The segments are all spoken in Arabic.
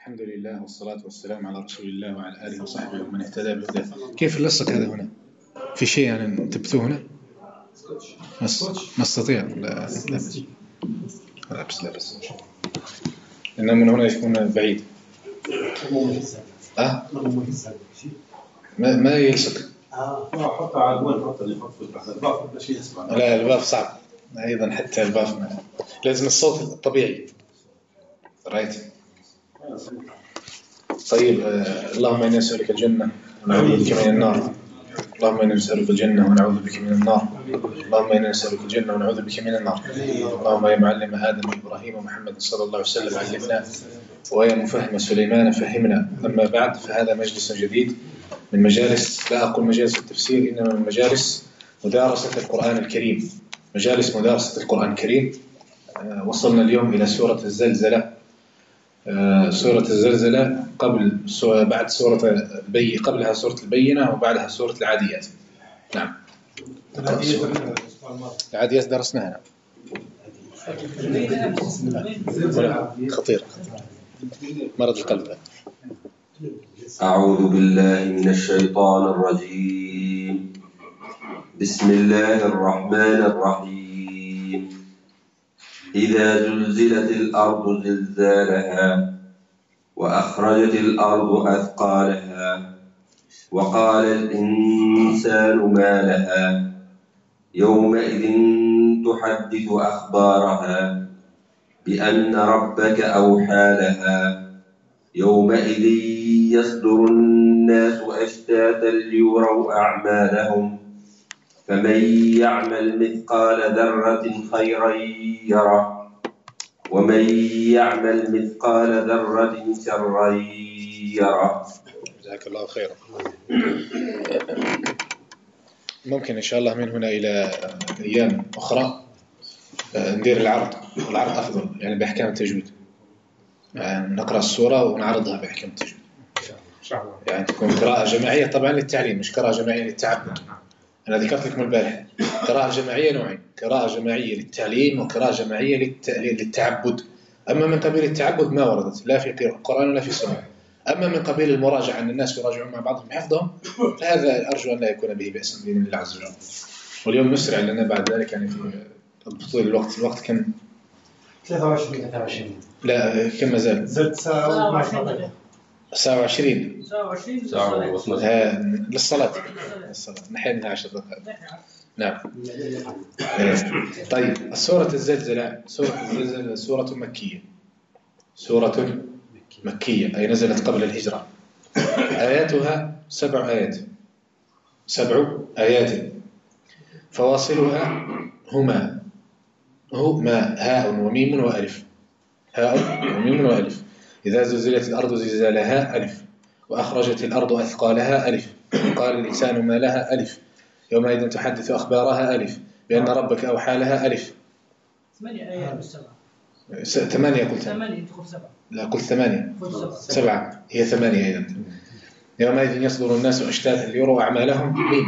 الحمد لله والصلاة والسلام على رسول الله وعلى آله وصحبه ومن اهتدى بهداه. كيف اللصق هذا هنا؟ في شيء يعني انتبهتوه هنا؟ ما استطيع. لا بس إنه من هنا يكون بعيد. ما يلصق. حط على الوين، حط اللي يحط في الباف باش يسمع. لا الباف صعب أيضا، حتى الباف لازم الصوت الطبيعي. رايت. طيب اللهم إنا نسألك الجنة ونعوذ بك من النار. اللهم إنا نسألك الجنة ونعوذ بك من النار. اللهم إنا نسألك الجنة ونعوذ بك من النار. اللهم يا معلم آدم وإبراهيم ومحمد صلى الله عليه وسلم علمنا، ويا مفهم سليمان فهمنا. أما بعد، فهذا مجلس جديد من مجالس، لا أقول مجالس التفسير، إنما من مجالس مدارسة القرآن الكريم. مجالس مدارسة القرآن الكريم. وصلنا اليوم إلى سورة الزلزلة. سورة الزلزلة بعد سورة قبلها سورة البينة وبعدها سورة العاديات. نعم. العاديات درسناها. خطير، مرض القلب. أعوذ بالله من الشيطان الرجيم. بسم الله الرحمن الرحيم. إذا زلزلت الأرض زلزالها وأخرجت الأرض أثقالها وقال الإنسان ما لها يومئذ تحدث أخبارها بأن ربك أوحى لها يومئذ يصدر الناس أشتاتا ليروا أعمالهم فمن يعمل مثقال ذرة خيرا يره ومن يعمل مثقال ذرة شرا يره. جزاك الله خيرا. ممكن إن شاء الله من هنا إلى أيام أخرى ندير العرض أفضل، يعني بأحكام التجويد. نقرأ السورة ونعرضها بأحكام التجويد، يعني تكون قراءة جماعية طبعا للتعليم، مش قراءة جماعية للتعبد. أنا ذكرت لكم البارح قراءة جماعية نوعين: قراءة جماعية للتعليم وقراءة جماعية للتعبد. أما من قبيل التعبد ما وردت لا في القرآن ولا في السنة. أما من قبيل المراجعة أن الناس يراجعون مع بعضهم حفظهم، فهذا أرجو أن لا يكون به بأس بإذن الله عز وجل. واليوم نسرع لنا بعد ذلك، يعني في طول الوقت كم؟ 23. لا كم ما زال؟ زلت ساعة 27 للصلاة. للصلاة. نحن 10 دقائق. نعم. طيب، سورة الزلزلة سورة مكية. سورة مكية أي نزلت قبل الهجرة. آياتها 7 آيات. 7 آيات. فواصلها هما هاء وميم وألف. هاء وميم وألف. إذا زلزلت الأرض زلزالها ألف، وأخرجت الأرض أثقالها ألف، قال الإنسان ما لها ألف، يومئذ تحدث أخبارها ألف، بأن ربك أوحى لها ألف. 8 آيات بالسبع. 8 قلت. 8 تدخل 7. لا قلت 8. 7 هي 8 أيضا. يومئذ يصدر الناس أشتاتا ليروا أعمالهم. مين؟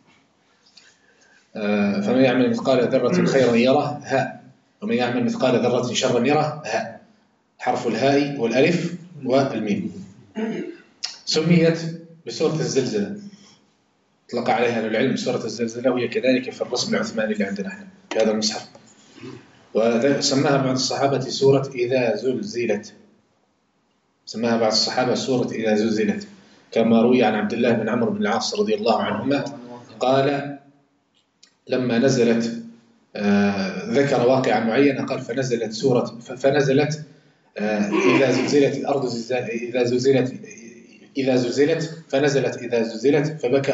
فمن يعمل مثقال ذرة خيرا يره هاء، ومن يعمل مثقال ذرة شرا يره هاء. حرف الهاء والألف والميم. سميت بسورة الزلزلة، اطلق عليها أهل العلم سورة الزلزلة، وهي كذلك في الرسم العثماني اللي عندنا احنا في هذا المصحف. وسماها بعض الصحابة سورة إذا زلزلت. سماها بعض الصحابة سورة إذا زلزلت، كما روي عن عبد الله بن عمرو بن العاص رضي الله عنهما قال لما نزلت ذكر واقعا معينا، قال فنزلت إذا زلزلت الأرض إذا زلزلت فنزلت إذا زلزلت فبكى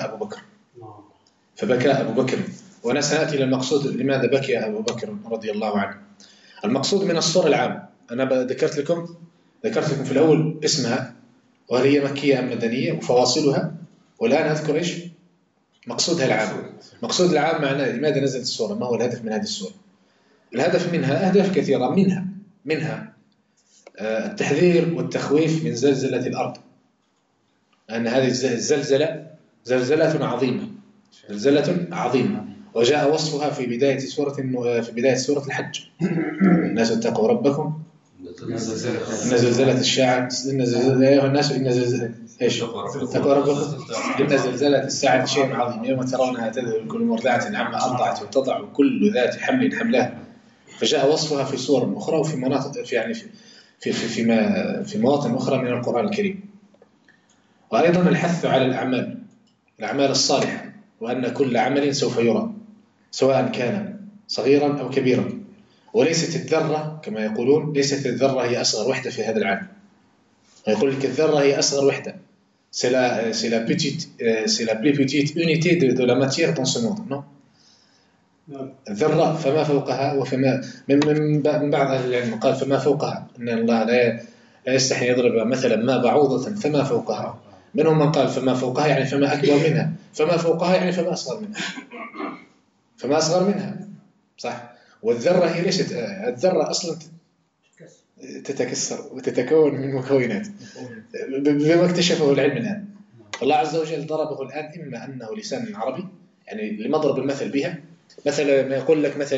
أبو بكر. وأنا سأتي للمقصود لماذا بكى أبو بكر رضي الله عنه. المقصود من الصورة العام، أنا ذكرت لكم في الأول اسمها وهل هي مكية أم مدنية وفواصلها، والآن أذكر إيش مقصودها العام. مقصود العام معناه لماذا نزلت السورة، ما هو الهدف من هذه السورة. الهدف منها أهداف كثيرة، منها التحذير والتخويف من زلزلة الأرض، أن هذه الزلزلة زلزلة عظيمة، وجاء وصفها في بداية سورة الحج: الناس اتقوا ربكم إن زلزلة الساعة يا أيها الناس إن زلزلة إيش؟ تقوى ربكم إن زلزلة الساعة شيء عظيم يوم ترونها تذهل كل مرضعة عما أرضعت وتضع كل ذات حمل حملها. فجاء وصفها في سور أخرى وفي مناطق في مواطن أخرى من القرآن الكريم. وأيضا الحث على الأعمال الصالحة، وأن كل عمل سوف يرى سواء كان صغيرا أو كبيرا. وليست الذرة كما يقولون، ليست الذرة هي أصغر وحدة في هذا العالم. يقول لك الذرة هي أصغر وحدة. c'est la plus petite unité de la matière dans ce monde. non الذرة فما فوقها وفما من بعض أهل العلم قال فما فوقها، أن الله لا يستحي يضرب مثلا ما بعوضة فما فوقها. منهم من قال فما فوقها يعني فما أكبر منها، فما فوقها يعني فما أصغر منها، فما أصغر منها صح. والذرة هي ليست الذرة أصلا تتكسر وتتكون من مكونات بما اكتشفه العلم الآن. الله عز وجل ضربه الآن إما أنه لسان عربي يعني لمضرب المثل بها، مثلا ما يقول لك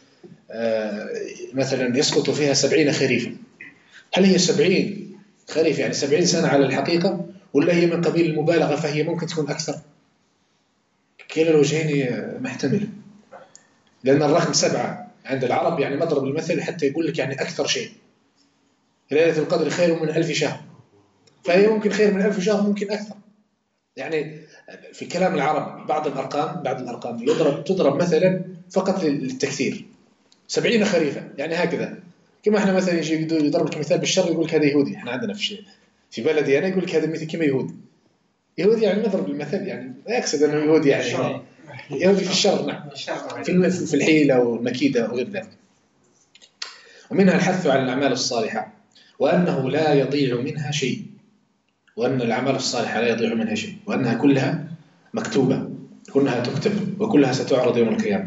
مثلا يسقط فيها 70 خريفا. هل هي 70 خريف يعني 70 سنة على الحقيقة، ولا هي من قبيل المبالغة فهي ممكن تكون أكثر؟ كلا الوجهين محتمل، لأن الرقم 7 عند العرب يعني مضرب المثل حتى يقول لك يعني أكثر شيء. ليلة القدر خير من 1000 شهر، فهي ممكن خير من 1000 شهر ممكن أكثر. يعني في كلام العرب بعض الأرقام تضرب مثلا فقط للتكثير. 70 خريفا يعني هكذا، كما احنا مثلا يجي يضرب لك مثال بالشر يقول لك هذا يهودي. احنا عندنا في بلدي أنا يقول لك هذا مثل كما يهودي يعني نضرب المثل، يعني لا يقصد أنه يهودي يعني يهودي في الشر. نعم في الحيلة والمكيدة وغير ذلك. ومنها الحث على الأعمال الصالحة، وأنه لا يضيع منها شيء، وأن الأعمال الصالحة لا يضيع منها شيء، وأنها كلها مكتوبة، كلها تكتب، وكلها ستعرض يوم القيامة.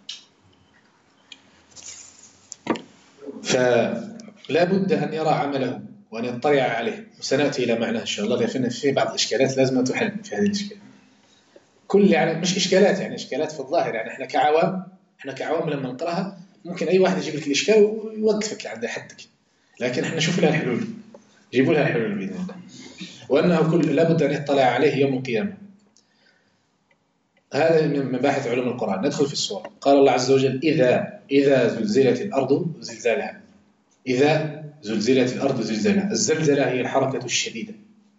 فلا بد أن يرى عمله وأن يطلع عليه، وسنأتي إلى معناه إن شاء الله، لأن في بعض الإشكالات لازم تحل في هذه الإشكالات. كل يعني مش إشكالات، يعني إشكالات في الظاهر، يعني إحنا كعوام لما نقرأها ممكن أي واحد يجيب لك الإشكال ويوقفك عند حدك، لكن إحنا نشوف لها الحلول، جيبوا لها الحلول بإذن الله. وأنه لابد أن يطلع عليه يوم القيامة. هذا من مباحث علوم القرآن. ندخل في السورة. قال الله عز وجل إذا زلزلت الأرض زلزالها. إذا زلزلت الأرض زلزالها. الزلزلة هي الحركة الشديدة،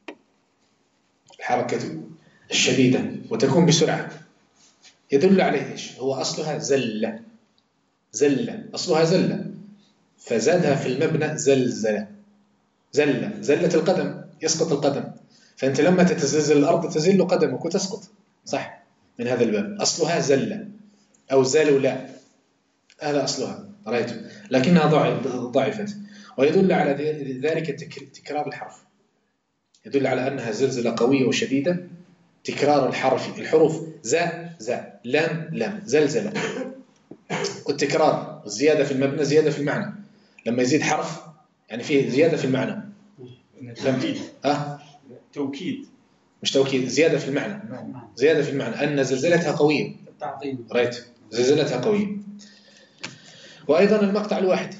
الحركة الشديدة وتكون بسرعة. يدل عليه إيش؟ هو أصلها زلة، أصلها زلة، فزادها في المبنى زلزلة. زلة القدم، يسقط القدم، فأنت لما تتزلزل الأرض تزل قدمك وتسقط، صح؟ من هذا الباب أصلها زلة أو زلولة، هذا أصلها، رأيت، لكنها ضعفت. ويدل على ذلك تكرار الحرف، يدل على أنها زلزلة قوية وشديدة. تكرار الحروف زا لام زلزلة، والتكرار الزيادة في المبنى زيادة في المعنى. لما يزيد حرف يعني فيه زيادة في المعنى. توكيد مش توكيد، زيادة في المعنى، زيادة في المعنى أن زلزلتها قوية. رأيت زلزلتها قوية. وأيضا المقطع الواحد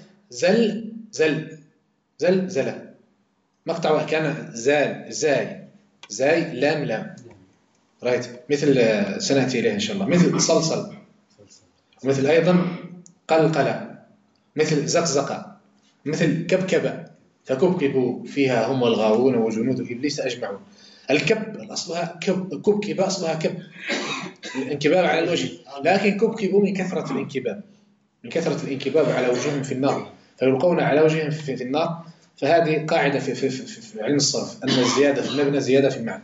زلزلة، مقطع واحد كان زاي لام. رأيت مثل سنأتي إليه إن شاء الله، مثل صلصل، مثل أيضا قلقلة، مثل زقزقة، مثل كبكبة، فكبكبوا فيها هم والغاوون وجنود إبليس أجمعون. الكب أصلها كبكبة، أصلها كب، الانكباب على الوجه، لكن كبكبوا من كثرة الانكباب على وجوههم في النار، فيلقون على وجههم في النار. فهذه قاعدة في علم الصرف، أن الزيادة في المبنى زيادة في المعنى.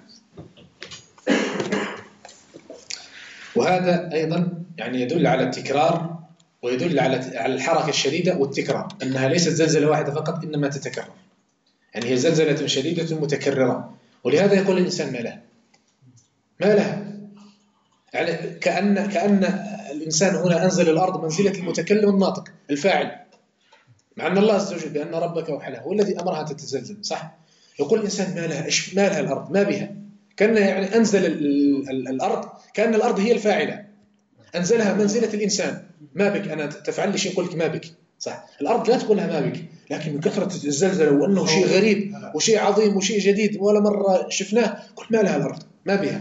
وهذا أيضا يعني يدل على التكرار، ويدل على الحركة الشديدة والتكرار، أنها ليست زلزلة واحدة فقط، إنما تتكرر، يعني هي زلزلة شديدة متكررة. ولهذا يقول الإنسان ما لها، يعني كأن الإنسان هنا أنزل الأرض منزلة المتكلم الناطق الفاعل، مع أن الله عز وجل بأن ربك وحلها هو الذي أمرها تتزلزل، صح؟ يقول الإنسان ما لها الأرض، ما بها، كأن يعني أنزل الأرض، كأن الأرض هي الفاعلة، أنزلها منزلة الإنسان. ما بك أنا تفعل لي شيء، يقول لك ما بك، صح؟ الأرض لا تقول لها ما بك، لكن من كثرة الزلزلة وأنه شيء غريب وشيء عظيم وشيء جديد ولا مرة شفناه، قلت ما لها الأرض، ما بها،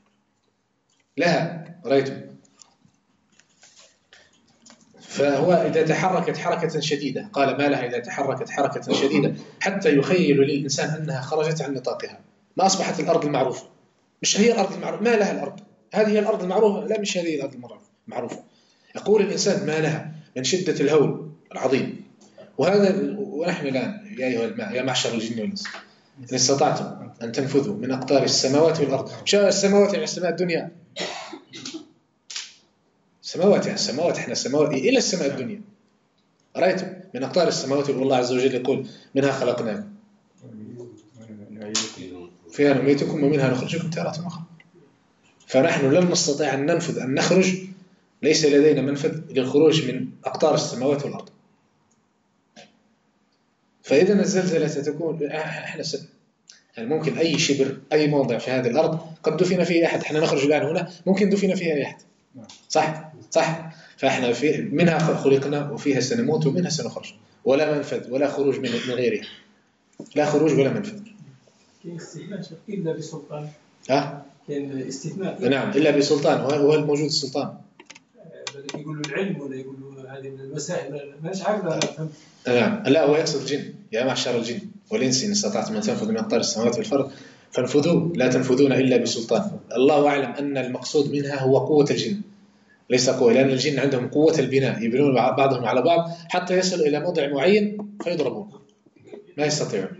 لها رأيتم. فهو إذا تحركت حركة شديدة، قال ما لها إذا تحركت حركة شديدة حتى يخيل للإنسان أنها خرجت عن نطاقها، ما أصبحت الأرض المعروفة، مش هي الأرض المعروفة، ما لها الأرض، هذه هي الأرض المعروفة، لا مش هذه الأرض المعروفة. يقول الإنسان ما لها من شدة الهول العظيم. وهذا ونحن الآن يا معشر الجن والإنس إن استطعتم أن تنفذوا من أقطار السماوات والأرض، شاء السماوات يعني السماء الدنيا، السماوات يعني السماوات، احنا السماوات إلى السماء الدنيا، رأيتم من أقطار السماوات. والله عز وجل يقول منها خلقناكم فيها نميتكم ومنها نخرجكم تارة أخرى. فنحن لن نستطيع أن ننفذ أن نخرج، ليس لدينا منفذ للخروج من أقطار السماوات والأرض. فإذا الزلزلة ستكون يعني ممكن أي شبر أي موضع في هذه الأرض قد دفن فيه أحد، احنا نخرج الآن هنا ممكن دفن فيها أي أحد، صح. فاحنا منها خلقنا وفيها سنموت ومنها سنخرج، ولا منفذ ولا خروج من غيرها، لا خروج ولا منفذ. كاين استثناء إلا بسلطان. كاين استثناء. نعم إلا بسلطان، وهو الموجود السلطان. يقولوا العلم ولا يقولوا هذه من المسائل مانيش عارف. نعم لا هو يقصد الجن، يا معشر الجن والإنس إن استطعتم أن تنفذوا من أقطار السماوات والأرض فانفذوا لا تنفذون إلا بسلطان. الله أعلم أن المقصود منها هو قوة الجن، ليس قوة، لأن الجن عندهم قوة البناء، يبنون بعضهم على بعض حتى يصل إلى موضع معين فيضربون، ما يستطيعون.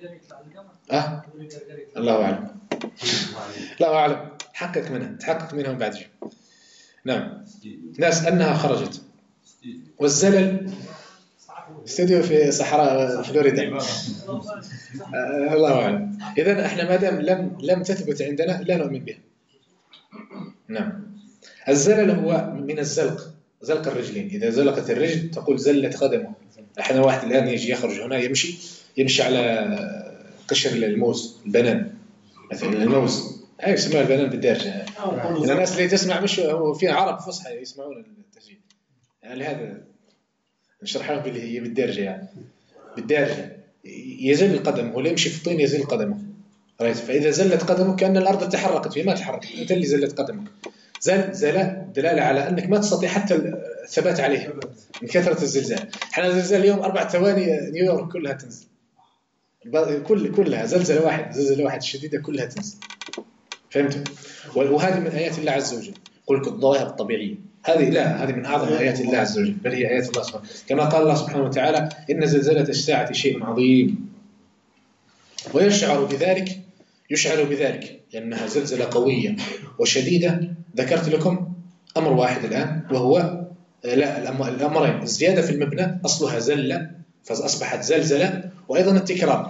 الله أعلم، الله أعلم، تحقق منها بعد جيب. نعم ناس أنها خرجت. والزلل استوديو في صحراء فلوريدا، الله أعلم. إذن احنا ما دام لم تثبت عندنا لا نؤمن بها. نعم الزلل هو من الزلق، زلق الرجلين، إذا زلقت الرجل تقول زلت قدمه. احنا واحد الآن يجي يخرج هنا يمشي على قشر الموز، البنان مثلا، الموز أي يسمى البنان بالدارجة. الناس اللي تسمع مش هو في عرب فصحى يسمعون التسجيل، يعني هذا نشرح لهم اللي هي بالدارجة، يعني بالدارجة يزل قدمه، ولا يمشي في الطين يزل قدمه، رأيت؟ فإذا زلت قدمك كأن الأرض تحركت فيه، ما تحركت، أنت اللي زلت قدمك. زل دلالة على أنك ما تستطيع حتى الثبات عليه من كثرة الزلزال. احنا زلزال اليوم 4 ثواني نيويورك كلها تنزل، كلها زلزلة واحد شديدة كلها تنزل، فهمتم؟ وهذه من آيات الله عز وجل. قل الظواهر الطبيعية هذه من أعظم آيات الله عز وجل، بل هي آيات الله سبحانه، كما قال الله سبحانه وتعالى إن زلزلة الساعة شيء عظيم. ويشعر بذلك لأنها زلزلة قوية وشديدة. ذكرت لكم أمر واحد الآن وهو الأمرين، الزيادة في المبنى أصلها زلة فأصبحت زلزلة، وأيضا التكرار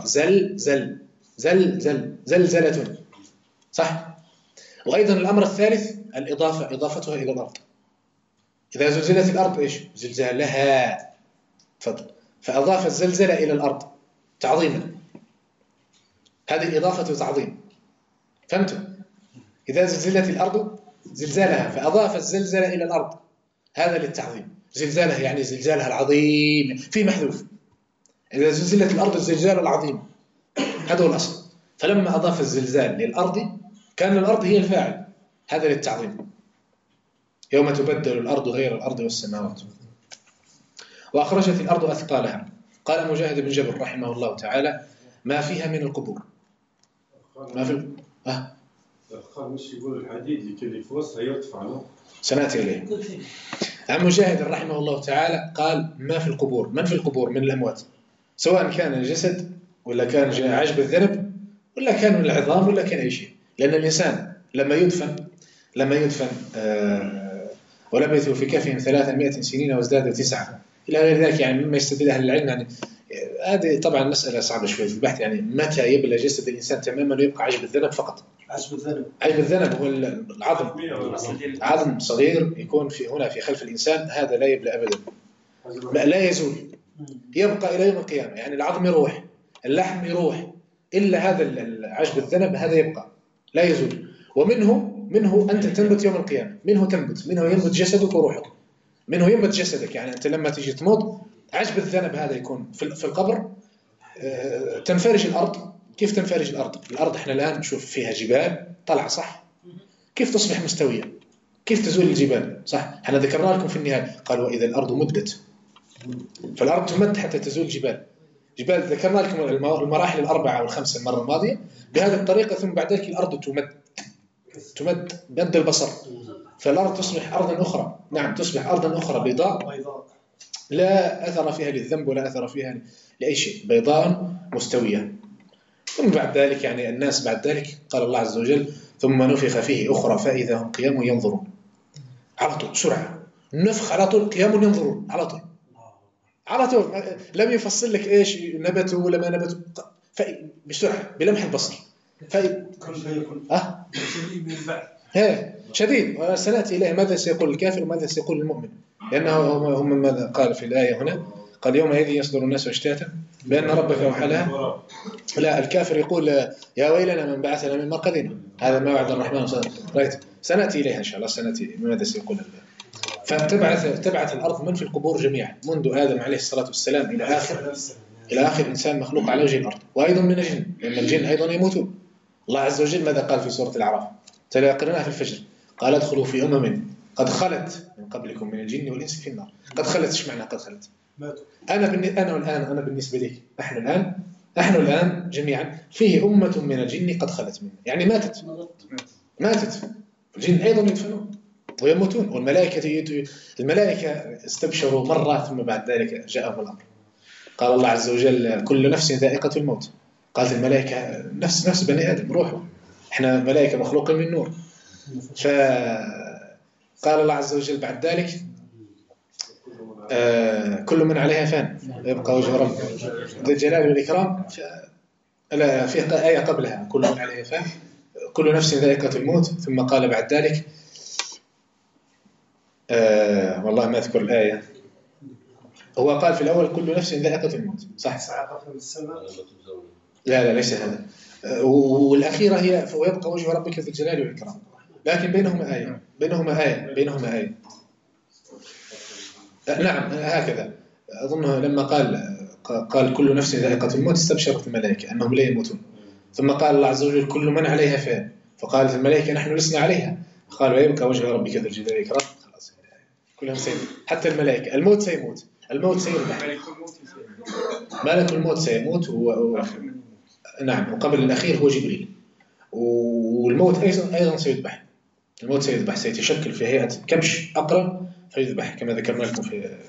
زلزلة، صح؟ وأيضا الأمر الثالث إضافتها إلى الأرض. إذا زلزلت الأرض إيش؟ زلزالها، فأضاف الزلزلة إلى الأرض تعظيما، هذه إضافة تعظيم، فهمتم؟ إذا زلزلت الأرض زلزالها فأضاف الزلزلة إلى الأرض، هذا للتعظيم. زلزالها يعني زلزالها العظيم في محذوف، إذا زلزلت الأرض الزلزال العظيم، هذا هو الأصل. فلما أضاف الزلزال للأرض كان الأرض هي الفاعل، هذا للتعظيم. يوم تبدل الأرض غير الأرض والسماوات. وأخرجت الأرض أثقالها. قال مجاهد بن جبر رحمه الله تعالى ما فيها من القبور. ما في الأثقال مش يقول الحديد اللي في وسطها يرتفع، سنأتي إليه. عن مجاهد رحمه الله تعالى قال ما في القبور، من في القبور من الأموات، سواء كان الجسد ولا كان عجب الذنب ولا كان من العظام ولا كان أي شيء. لأن الإنسان لما يدفن ولبثوا في كهفهم 300 سنين وازدادوا 9 إلى غير ذلك، يعني مما يستدل أهل العلم. يعني هذه طبعا مسألة صعبة شوية في البحث، يعني متى يبلى جسد الإنسان تماما ويبقى عجب الذنب فقط. عجب الذنب هو العظم صغير يكون هنا في خلف الإنسان، هذا لا يبلى أبدا، لا يزول، يبقى إلى يوم القيامة. يعني العظم يروح، اللحم يروح، إلا هذا عجب الذنب هذا يبقى لا يزول. ومنه أنت تنبت يوم القيامة، منه ينبت جسدك وروحك، منه ينبت جسدك. يعني أنت لما تيجي تموت عجب الذنب هذا يكون في القبر. تنفرج الأرض. كيف تنفرج الأرض؟ الأرض احنا الآن نشوف فيها جبال طلع صح؟ كيف تصبح مستوية؟ كيف تزول الجبال؟ صح؟ احنا ذكرنا لكم في النهاية قال وإذا الأرض مدت، فالأرض تمد حتى تزول الجبال. جبال ذكرنا لكم المراحل الأربعة والخمسة المرة الماضية بهذه الطريقة، ثم بعد ذلك الأرض تمد مد البصر، فالأرض تصبح أرضا أخرى. نعم، تصبح أرضا أخرى بيضاء لا أثر فيها للذنب ولا أثر فيها لأي شيء، بيضاء مستوية. ثم بعد ذلك يعني الناس بعد ذلك قال الله عز وجل ثم نفخ فيه أخرى فإذا هم قيام ينظرون. على طول سرعة النفخ، على طول قيام ينظرون، على طول لم يفصل لك إيش نبتوا ولا ما نبتوا، بسرعة بلمح البصر. شديد. وسنأتي إليه ماذا سيقول الكافر وماذا سيقول المؤمن، لأنه هم ماذا قال في الآية هنا؟ قال يومئذ يصدر الناس اشتاتا بأن ربك أوحى لها. لا، الكافر يقول يا ويلنا من بعثنا من مرقدنا، هذا ما وعد الرحمن صدق. سنأتي إليها إن شاء الله، سنأتي ماذا سيقول الله. فتبعث الأرض من في القبور جميعا منذ آدم عليه الصلاة والسلام إلى آخر إنسان مخلوق على وجه الأرض، وأيضا من الجن، لأن الجن أيضا يموتون. الله عز وجل ماذا قال في سورة الأعراف؟ قرأناها في الفجر، قال ادخلوا في قد خلت من قبلكم من الجن والإنس في النار. قد خلت، ايش معنى قد خلت؟ أنا بالنسبة لي نحن الآن جميعا فيه أمة من الجن قد خلت منه، يعني ماتت. الجن أيضا يدفنون ويموتون، الملائكة استبشروا مرة ثم بعد ذلك جاءهم الأمر. قال الله عز وجل كل نفس ذائقة الموت. قالت الملائكة نفس بني آدم، روحوا، احنا ملائكة مخلوقين من نور. فقال الله عز وجل بعد ذلك كل من عليها فان يبقى وجه ربك ذو الجلال والإكرام. لا، في آية قبلها كل من عليها فان كل نفس ذائقة الموت. ثم قال بعد ذلك والله ما أذكر الآية، هو قال في الأول كل نفس ذائقة الموت، صح؟ لا ليس هذا. والأخيرة هي ويبقى وجه ربك ذو الجلال والإكرام، لكن بينهما آية. نعم هكذا أظنه لما قال كل نفس ذائقة الموت استبشرت الملائكة أنهم لا يموتون. ثم قال الله عز وجل كل من عليها فان، فقالت الملائكة نحن لسنا عليها، قال ويبقى وجه ربك ذو الجلال والإكرام. خلاص كلهم سيموت، حتى الملائكة. الموت سيموت، الموت سيذبح، ملك الموت سيموت نعم، وقبل الأخير هو جبريل. والموت أيضا سيذبح، الموت سيذبح، سيتشكل في هيئة كبش أقرب فيذبح كما ذكرنا لكم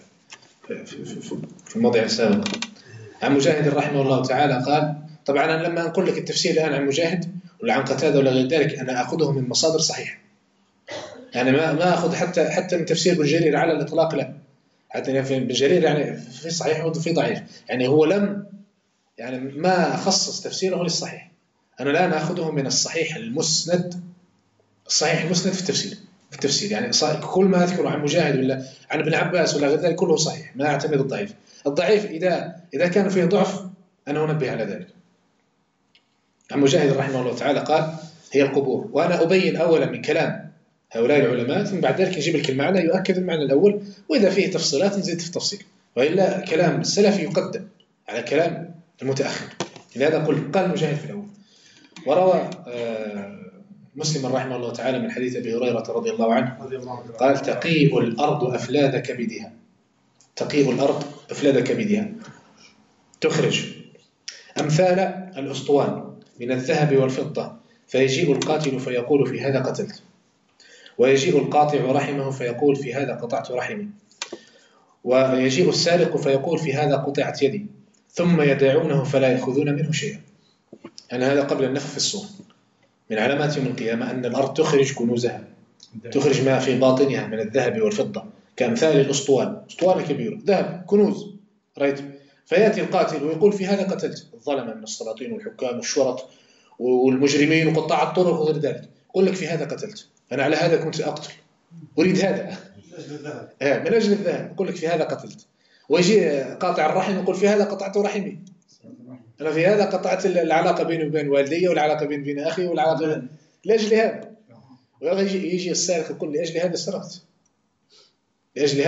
في الموضع السابق. عن مجاهد رحمه الله تعالى قال، طبعا أنا لما أقول لك التفسير الآن عن مجاهد ولا عن قتادة ولا غير ذلك أنا أخذه من مصادر صحيحة، يعني ما أخذ حتى من تفسير ابن جرير على الإطلاق، لا، حتى ابن جرير يعني في صحيح وفي ضعيف، يعني هو يعني ما خصص تفسيره للصحيح. أنا الآن أخذه من الصحيح المسند، الصحيح المسند في التفسير يعني كل ما أذكره عن مجاهد ولا عن ابن عباس ولا غير ذلك كله صحيح، ما أعتمد الضعيف إذا كان فيه ضعف أنا أنبه على ذلك. عن مجاهد رحمه الله تعالى قال هي القبور، وأنا أبين أولا من كلام هؤلاء العلماء ثم بعد ذلك نجيب لك المعنى يؤكد المعنى الأول، وإذا فيه تفصيلات نزيد في التفصيل، وإلا كلام السلف يقدم على كلام المتأخر. لهذا قال مجاهد في الأول. وروى مسلم رحمه الله تعالى من حديث أبي هريرة رضي الله عنه قال تقيء الأرض أفلاد كبدها، تقيء الأرض أفلاد كبدها، تخرج أمثال الأسطوان من الذهب والفضة، فيجيء القاتل فيقول في هذا قتلت، ويجيء القاطع رحمه فيقول في هذا قطعت رحمي، ويجيء السارق فيقول في هذا قطعت يدي، ثم يدعونه فلا يأخذون منه شيئا. يعني هذا قبل النفخ في الصور. من علامات يوم القيامة أن الأرض تخرج كنوزها، تخرج ما في باطنها من الذهب والفضة كأمثال الأسطوان، أسطوان كبير ذهب كنوز، رأيت؟ فيأتي القاتل ويقول في هذا قتلت الظلمة من السلاطين والحكام والشرط والمجرمين وقطاع الطرق وغير ذلك، يقول لك في هذا قتلت، أنا على هذا كنت أقتل، أريد هذا من أجل الذهب، يقول لك في هذا قتلت. ويجي قاطع الرحم يقول في هذا قطعت رحمي، أنا في هذا قطعت العلاقة بيني وبين والدي والعلاقة بيني وبين أخي والعلاقة لأجل هذا. ويجي السارق يقول لأجل هذا سرقت، لأجل هذا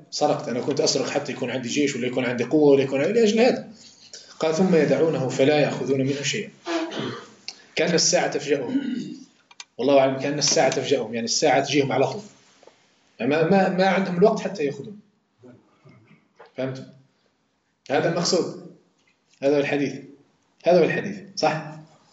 سرقت، أنا كنت أسرق حتى يكون عندي جيش ولا يكون عندي قوة ولا يكون لأجل هذا. قال ثم يدعونه فلا يأخذون منه شيئا، كأن الساعة تفجأهم، والله أعلم، كأن الساعة تفجأهم، يعني الساعة تجيهم على طول، ما عندهم الوقت حتى يأخذون. فهمتم؟ هذا المقصود، هذا هو الحديث، هذا هو الحديث، صح؟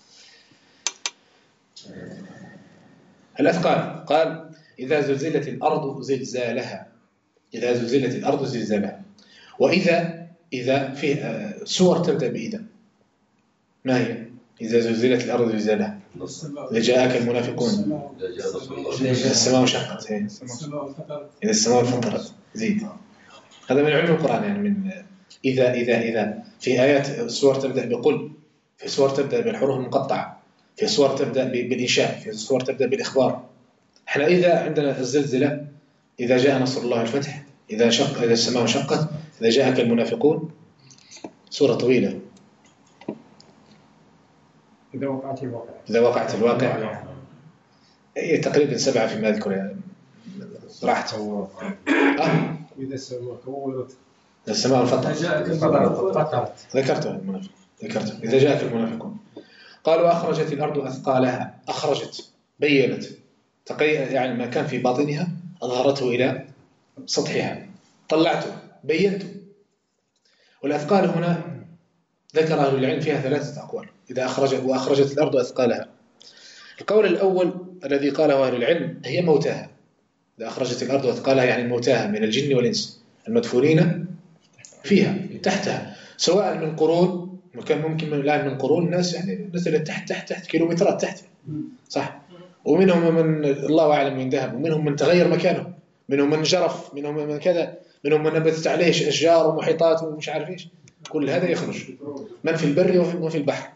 الأثقال، قال إذا زلزلت الأرض زلزالها، إذا زلزلت الأرض زلزالها. وإذا في سور تبدأ بإذا، ما هي؟ إذا زلزلت الأرض زلزالها، إذا جاءك المنافقون، إذا السماء انشقت، إذا السماء انفطرت، زيد. هذا من علم القرآن، يعني من إذا في آيات سور تبدأ بقل، في سور تبدأ بالحروف المقطعة، في سور تبدأ بالإنشاء، في سور تبدأ بالإخبار. احنا إذا عندنا الزلزلة، إذا جاء نصر الله الفتح، إذا السماء انشقت، إذا جاءك المنافقون، سورة طويلة. إذا وقعت الواقع، هي تقريبا 7 فيما أذكر، يعني راحت. إذا السماء كورت، السماء انفطرت، ذكرته إذا جاءك المنافقون. قال وأخرجت الأرض أثقالها، أخرجت، بيّنت، يعني ما كان في باطنها أظهرته إلى سطحها، طلعته، بيّنته. والأثقال هنا ذكر أهل العلم فيها 3 أقوال، إذا وأخرجت الأرض أثقالها. القول الأول الذي قاله أهل العلم هي موتاها، إذا أخرجت الأرض أثقالها يعني موتاها من الجن والإنس المدفونين فيها تحتها، سواء من قرون، وكان ممكن الآن من قرون الناس يعني نزلت تحت كيلومترات تحت، صح، ومنهم من الله أعلم من ذهب، ومنهم من تغير مكانه، منهم من جرف، منهم من كذا، منهم من نبتت عليه أشجار ومحيطات ومش عارف إيش، كل هذا يخرج من في البر ومن في البحر.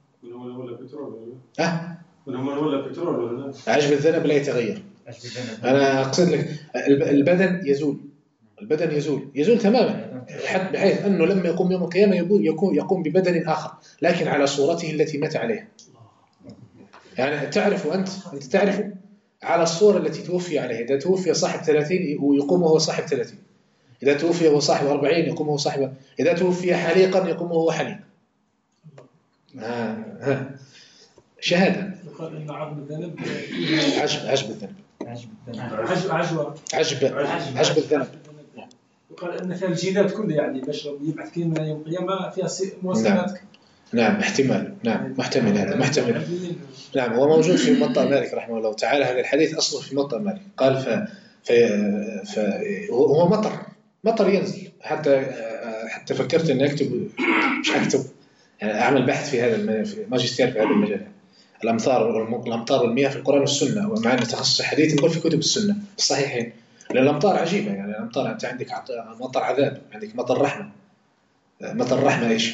عجب الذنب لا يتغير. أنا أقصد لك البدن يزول تماما، بحيث أنه لما يقوم يوم القيامة يقوم ببدن آخر، لكن على صورته التي مات عليها. يعني تعرف أنت تعرف على الصورة التي توفي عليها. إذا توفي صاحب 30 ويقوم هو صاحب 30، إذا توفي هو صاحب 40 يقوم هو صاحب، إذا توفي حليقا يقوم هو حليق. شهادة. يقال إن عظم الذنب عجب الذنب، عجب الذنب. يقال أن فيها الجينات كلها، يعني باش يبعث كلمة يوم القيامة فيها مواسمات. نعم احتمال، نعم محتمل، هذا محتمل. نعم هو موجود في موطأ مالك رحمه الله تعالى، هذا الحديث أصله في موطأ مالك. قال هو مطر ينزل، حتى فكرت أن أكتب يعني أعمل بحث في هذا، في ماجستير في هذا المجال، الأمطار والمياه في القرآن والسنة، ومع أن تخصص الحديث نقول في كتب السنة الصحيحين، لأن الأمطار عجيبة. يعني الأمطار أنت عندك مطر عذاب، عندك مطر رحمة. مطر رحمة إيش؟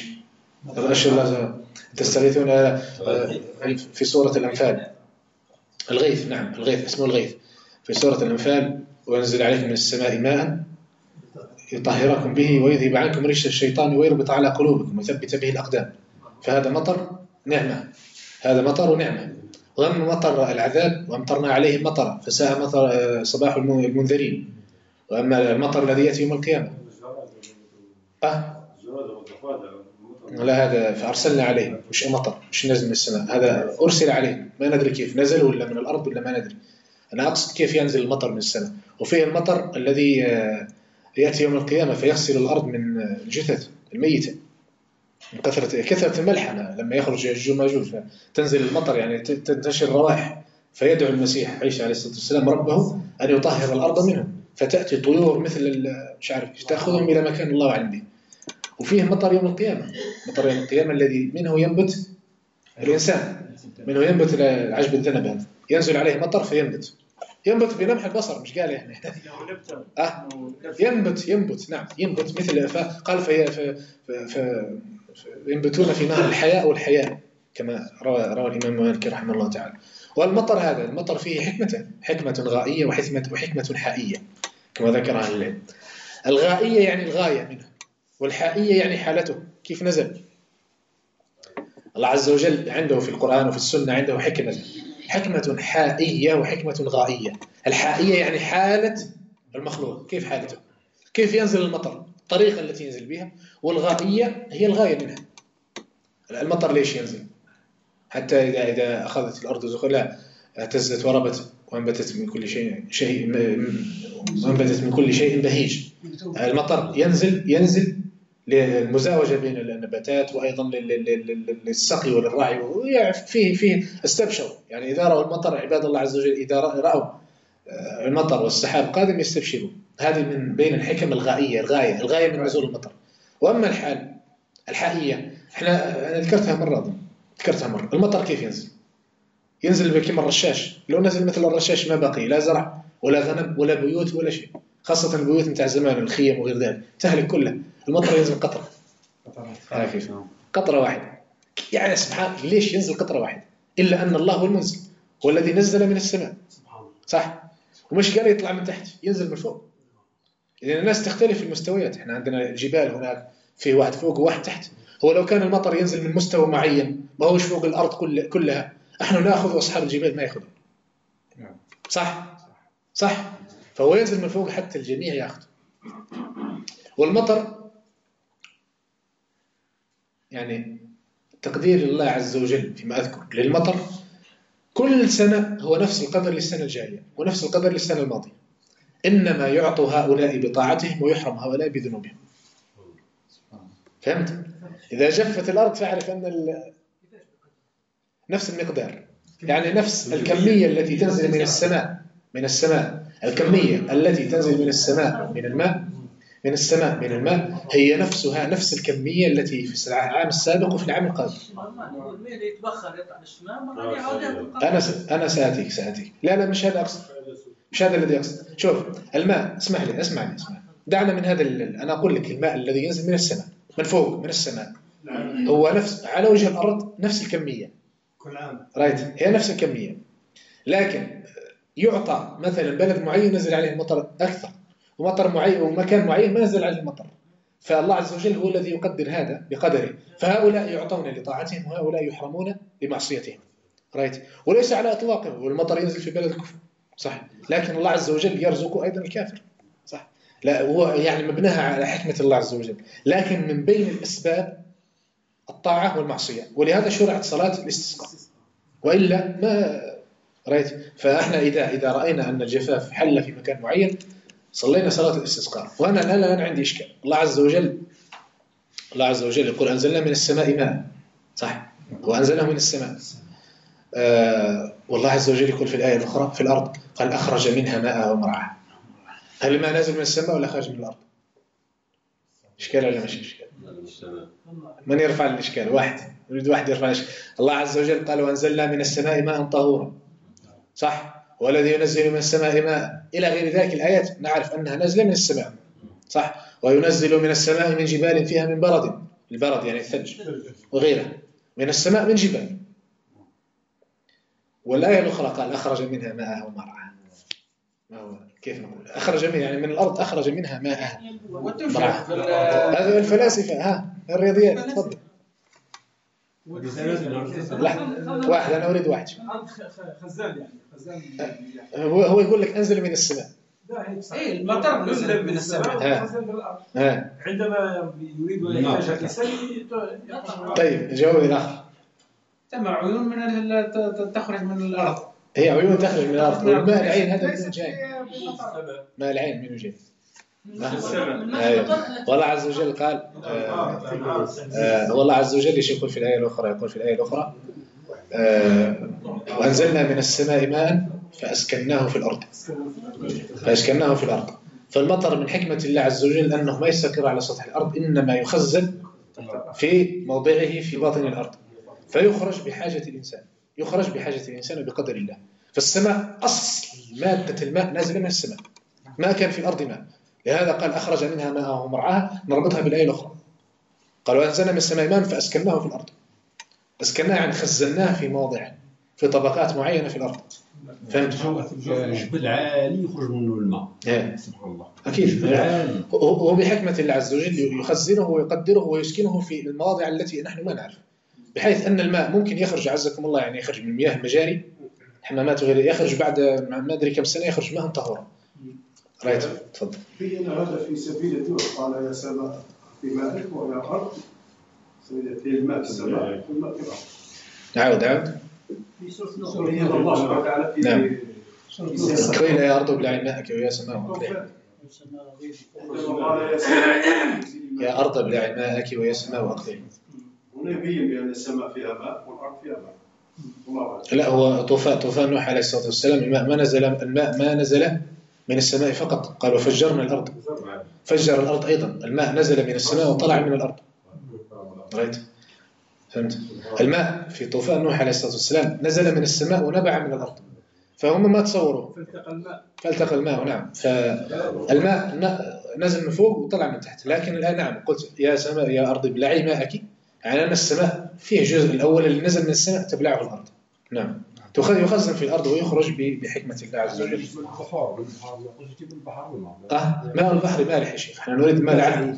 تستغيثون في سورة الأنفال، الغيث، نعم الغيث اسمه الغيث في سورة الأنفال، وينزل عليكم من السماء ماء يطهركم به ويذهب عنكم رجس الشيطان ويربط على قلوبكم ويثبت به الأقدام. فهذا مطر نعمة، هذا مطر ونعمة. وأما مطر العذاب وأمطرنا عليهم مطرا فساء مطر صباح المنذرين. وأما المطر الذي يأتي يوم القيامة لا، هذا فأرسلنا عليهم، مش مطر، مش نزل من السماء، هذا أرسل عليهم، ما ندري كيف نزل ولا من الأرض ولا ما ندري. أنا أقصد كيف ينزل المطر من السماء. وفيه المطر الذي يأتي يوم القيامة فيغسل الأرض من الجثث الميتة من كثرة الملحمة، لما يخرج يأجوج وماجوج تنزل المطر، يعني تنتشر الروائح، فيدعو المسيح عيسى عليه الصلاة والسلام ربه أن يطهر الأرض منهم، فتأتي طيور مثل مش عارف تأخذهم إلى مكان الله أعلم به. وفيه مطر يوم القيامة، مطر يوم القيامة الذي منه ينبت الإنسان، منه ينبت العجب الذنب، هذا ينزل عليه مطر فينبت، ينبت بلمح البصر، مش قال يعني ينبت نعم ينبت مثل قال ينبتون في نهر الحياء والحياء، كما روى الإمام مالك رحمه الله تعالى. والمطر هذا المطر فيه حكمة غائية وحكمة حائية كما ذكر أهل العلم. الغائية يعني الغاية منه، والحائية يعني حالته كيف نزل. الله عز وجل عنده في القرآن وفي السنة عنده حكمة حائية وحكمة غائية. الحائية يعني حالة المخلوق، كيف حالته، كيف ينزل المطر، الطريقة التي ينزل بها، والغائية هي الغاية منها. المطر ليش ينزل؟ حتى إذا أخذت الأرض زخرفها اهتزت وربت وانبتت من كل شيء بهيج. المطر ينزل للمزاوجة بين النباتات، وأيضا للسقي وللرعي، فيه استبشروا. يعني إذا رأوا المطر عباد الله عز وجل، إذا رأوا المطر والسحاب قادم يستبشروا. هذه من بين الحكم الغائية، الغاية من نزول المطر. وأما الحائية أنا ذكرتها مرة. المطر كيف ينزل كما الرشاش. لو نزل مثل الرشاش ما بقي لا زرع ولا غنم ولا بيوت ولا شيء، خاصة البيوت متاع زمان، الخيم وغير ذلك تهلك كلها. المطر ينزل قطرة، كيف قطرة واحدة. يعني سبحان ليش ينزل قطرة واحدة؟ إلا أن الله هو المنزل، هو الذي نزل من السماء، صح؟ ومش قال يطلع من تحت، ينزل من فوق. لأن الناس تختلف في المستويات. إحنا عندنا الجبال هناك في واحد فوق وواحد تحت. هو لو كان المطر ينزل من مستوى معين ما هوش فوق الأرض كلها، احنا ناخذ واصحاب الجبال ما ياخذون، صح. فهو ينزل من فوق حتى الجميع ياخذ. والمطر يعني تقدير الله عز وجل فيما أذكر للمطر كل سنة هو نفس القدر للسنة الجاية ونفس القدر للسنة الماضية، إنما يعطوا هؤلاء بطاعتهم ويحرم هؤلاء بذنوبهم. فهمت؟ إذا جفت الأرض فاعرف أن نفس المقدار، يعني نفس الكمية التي تنزل من السماء الكمية التي تنزل من السماء من الماء هي نفسها نفس الكمية التي في العام السابق وفي العام القادم. أنا سأتيك. لا مش هذا أقصد، مش هذا الذي أقصد. شوف الماء، اسمعني. دعنا من هذا أنا أقول لك الماء الذي ينزل من السماء من فوق من السماء هو نفس على وجه الأرض نفس الكمية كل عام، هي نفس الكمية، لكن يعطى مثلا بلد معين نزل عليه المطر أكثر، ومطر معين ومكان معين ما نزل عليه المطر. فالله عز وجل هو الذي يقدر هذا بقدره. فهؤلاء يعطون لطاعتهم وهؤلاء يحرمون لمعصيتهم. وليس على إطلاقه، والمطر ينزل في بلد الكفر، صح، لكن الله عز وجل يرزق أيضا الكافر، صح. لا هو يعني مبناها على حكمة الله عز وجل، لكن من بين الأسباب الطاعة والمعصية. ولهذا شرعت صلاة الاستسقاء، وإلا ما فإحنا إذا رأينا أن الجفاف حل في مكان معين صلينا صلاة الاستسقاء. وأنا الآن عندي إشكال. الله عز وجل يقول أنزلنا من السماء ماء، صح، وأنزلنا من السماء. والله عز وجل يقول في الآية الأخرى في الأرض قال أخرج منها ماءها ومرعاها. هل الماء نازل من السماء ولا خارج من الأرض؟ إشكال ولا مش إشكال؟ من يرفع الإشكال؟ يريد واحد يرفع الإشكال. الله عز وجل قال وأنزلنا من السماء ماء طهورا، صح، والذي ينزل من السماء ماء إلى غير ذلك الآيات نعرف أنها نازلة من السماء، صح. وينزل من السماء من جبال فيها من برد، البرد يعني الثلج وغيره، من السماء من جبال. والآية الأخرى قال أخرج منها ماءها ومرعاها. ما هو كيف نقول أخرج منها؟ يعني من الأرض أخرج منها ماءها ومرعاها. هذا الفلاسفة الرياضيات. تفضل واحد، أنا أريد واحد. خزان هو يقول لك أنزل من السماء. المطر نزل من السماء. عندما يريد أن يحتاج الإنسان. طيب جواب الآخر. تم عيون تخرج من الأرض. هي عيون تخرج من الأرض. والماء العين هذا منه جاي؟ ماء العين منه جاي؟ والله عز وجل قال والله عز وجل يقول في الآية الأخرى وأنزلنا من السماء ماء فأسكناه في الأرض. فالمطر من حكمة الله عز وجل أنه ما يستقر على سطح الأرض، إنما يخزن في موضعه في باطن الأرض، فيخرج بحاجة الإنسان بقدر الله. فالسماء أصل مادة الماء نازلة من السماء، ما كان في الأرض ماء. لهذا قال أخرج منها ماءها ومرعاها. نربطها بالآية الأخرى قال وأنزلنا من السماء ماء فأسكناه في الأرض. أسكناه يعني خزناه في مواضعه في طبقات معينة في الأرض. فهمت؟ الجبل عالي يخرج منه الماء. سبحان الله. أكيد. هو بحكمة الله عز وجل يخزنه ويقدره ويسكنه في المواضع التي نحن ما نعرف، بحيث أن الماء ممكن يخرج عزكم الله، يعني يخرج من مياه المجاري، حمامات وغيره، يخرج بعد ما أدري كم سنة يخرج ماء طهورا. رأيت تفضل. بين هذا في سبيل الدور، قال يا سماء في مائك ويا أرض في الماء في السماء والماء في الأرض. عاود في سورة الله سبحانه وتعالى نعم. في قيل يا أرض ابلعي ماءك ويا سماء أقلعي. يا أرض ابلعي ماءك ويا سماء أقلعي. هنا يبين بأن السماء فيها ماء والأرض فيها ماء. لا، هو طوفان نوح عليه الصلاة والسلام الماء ما نزل من السماء فقط، قال وفجرنا الأرض. فجر الأرض أيضا، الماء نزل من السماء وطلع من الأرض. رأيت؟ فهمت؟ الماء في طوفان نوح عليه الصلاة والسلام نزل من السماء ونبع من الأرض، فهم ما تصوروا. فالتقى الماء نعم، فالماء نزل من فوق وطلع من تحت. لكن الآن نعم قلت يا سماء يا أرض ابلعي ماءك، يعني أن السماء فيه الجزء الأول اللي نزل من السماء تبلعه الأرض. نعم، يخزن في الأرض ويخرج بحكمة الله عز وجل. ماء البحر مالح يا شيخ، احنا نريد ماء العذب.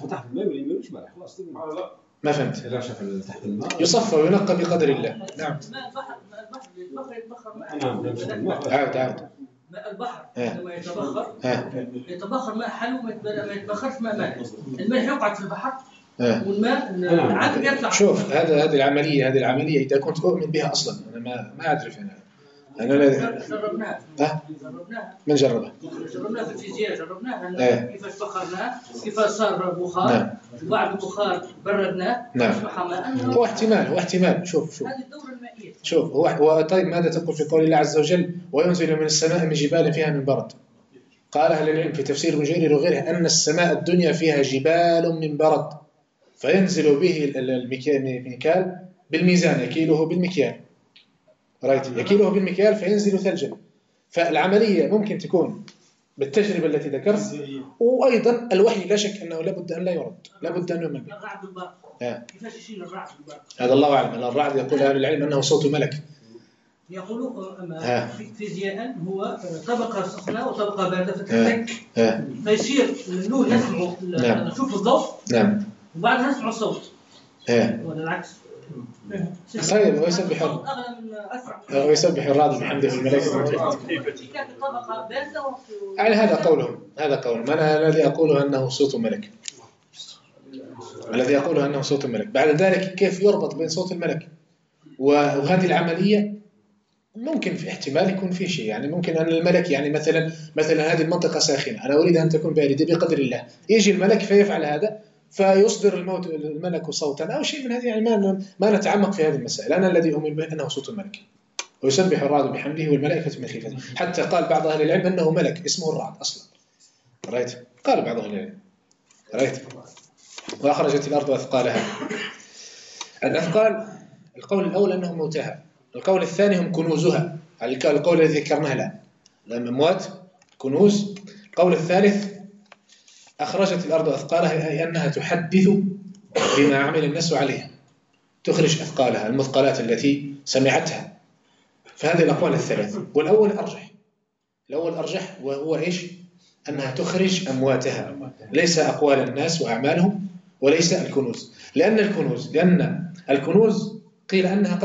ما فهمت. يصفى وينقى بقدر الله. نعم. البحر يتبخر عاد ماء البحر لما يتبخر ماء حلو، ما يتبخرش ماء مالح. الماء يقعد في البحر والماء العذب يطلع. شوف هذه العملية إذا كنت أؤمن بها أصلا، أنا ما أعرف أنا جربناها. من جربها؟ جربناها في الفيزياء، جربناها كيفاش بخرناه، كيفاش صار بخار، وبعد البخار بردناه أصبح ماء. هو احتمال. شوف هذه الدورة المائية. شوف هو طيب ماذا تقول في قول الله عز وجل وينزل من السماء من جبال فيها من برد؟ قال أهل العلم في تفسير ابن جرير وغيره أن السماء الدنيا فيها جبال من برد، فينزل به المكيال بالميزان، يكيله بالمكيال. رأيت؟ يكيله بالمكيال فينزل ثلجا. فالعملية ممكن تكون بالتجربة التي ذكرت، وأيضا الوحي لا شك أنه لابد أن لا يرد، لابد أن يؤمن به. الرعد بالبرق. كيفاش يشيل الرعد بالبرق؟ هذا الله أعلم. الرعد يقول أهل العلم أنه صوت ملك. يقولوا فيزياء هو طبقة سخنة وطبقة باردة فتحتك، فيصير النور يسمع نشوف الضوء وبعدها نسمع الصوت ولا العكس. طيب ويسبح الرعد بحمده الملائكة. كانت الطبقة باردة يعني هذا قولهم. أنا الذي أقوله أنه صوت ملك. بعد ذلك كيف يربط بين صوت الملك وهذه العملية؟ ممكن في احتمال يكون في شيء، يعني ممكن أن الملك يعني مثلا هذه المنطقة ساخنة، أنا أريد أن تكون باردة بقدر الله، يجي الملك فيفعل هذا فيصدر الملك صوتا أو شيء من هذه. يعني ما نتعمق في هذه المسائل. أنا الذي أؤمن به أنه صوت الملك، ويسبح الرعد بحمده والملائكة من خيفته. حتى قال بعض أهل العلم أنه ملك اسمه الرعد أصلا. رأيت؟ قال بعض أهل العلم. رأيت؟ وأخرجت الأرض أثقالها. الأثقال القول الأول أنهم موتاها، القول الثاني هم كنوزها، القول الذي ذكرناه الآن الأموات كنوز. القول الثالث أخرجت الأرض أثقالها، أي أنها تحدث بما عمل الناس عليها، تخرج أثقالها، المثقلات التي سمعتها. فهذه الأقوال الثلاث، والأول أرجح وهو إيش؟ أنها تخرج أمواتها، ليس أقوال الناس وأعمالهم، وليس الكنوز. لأن الكنوز قيل أنها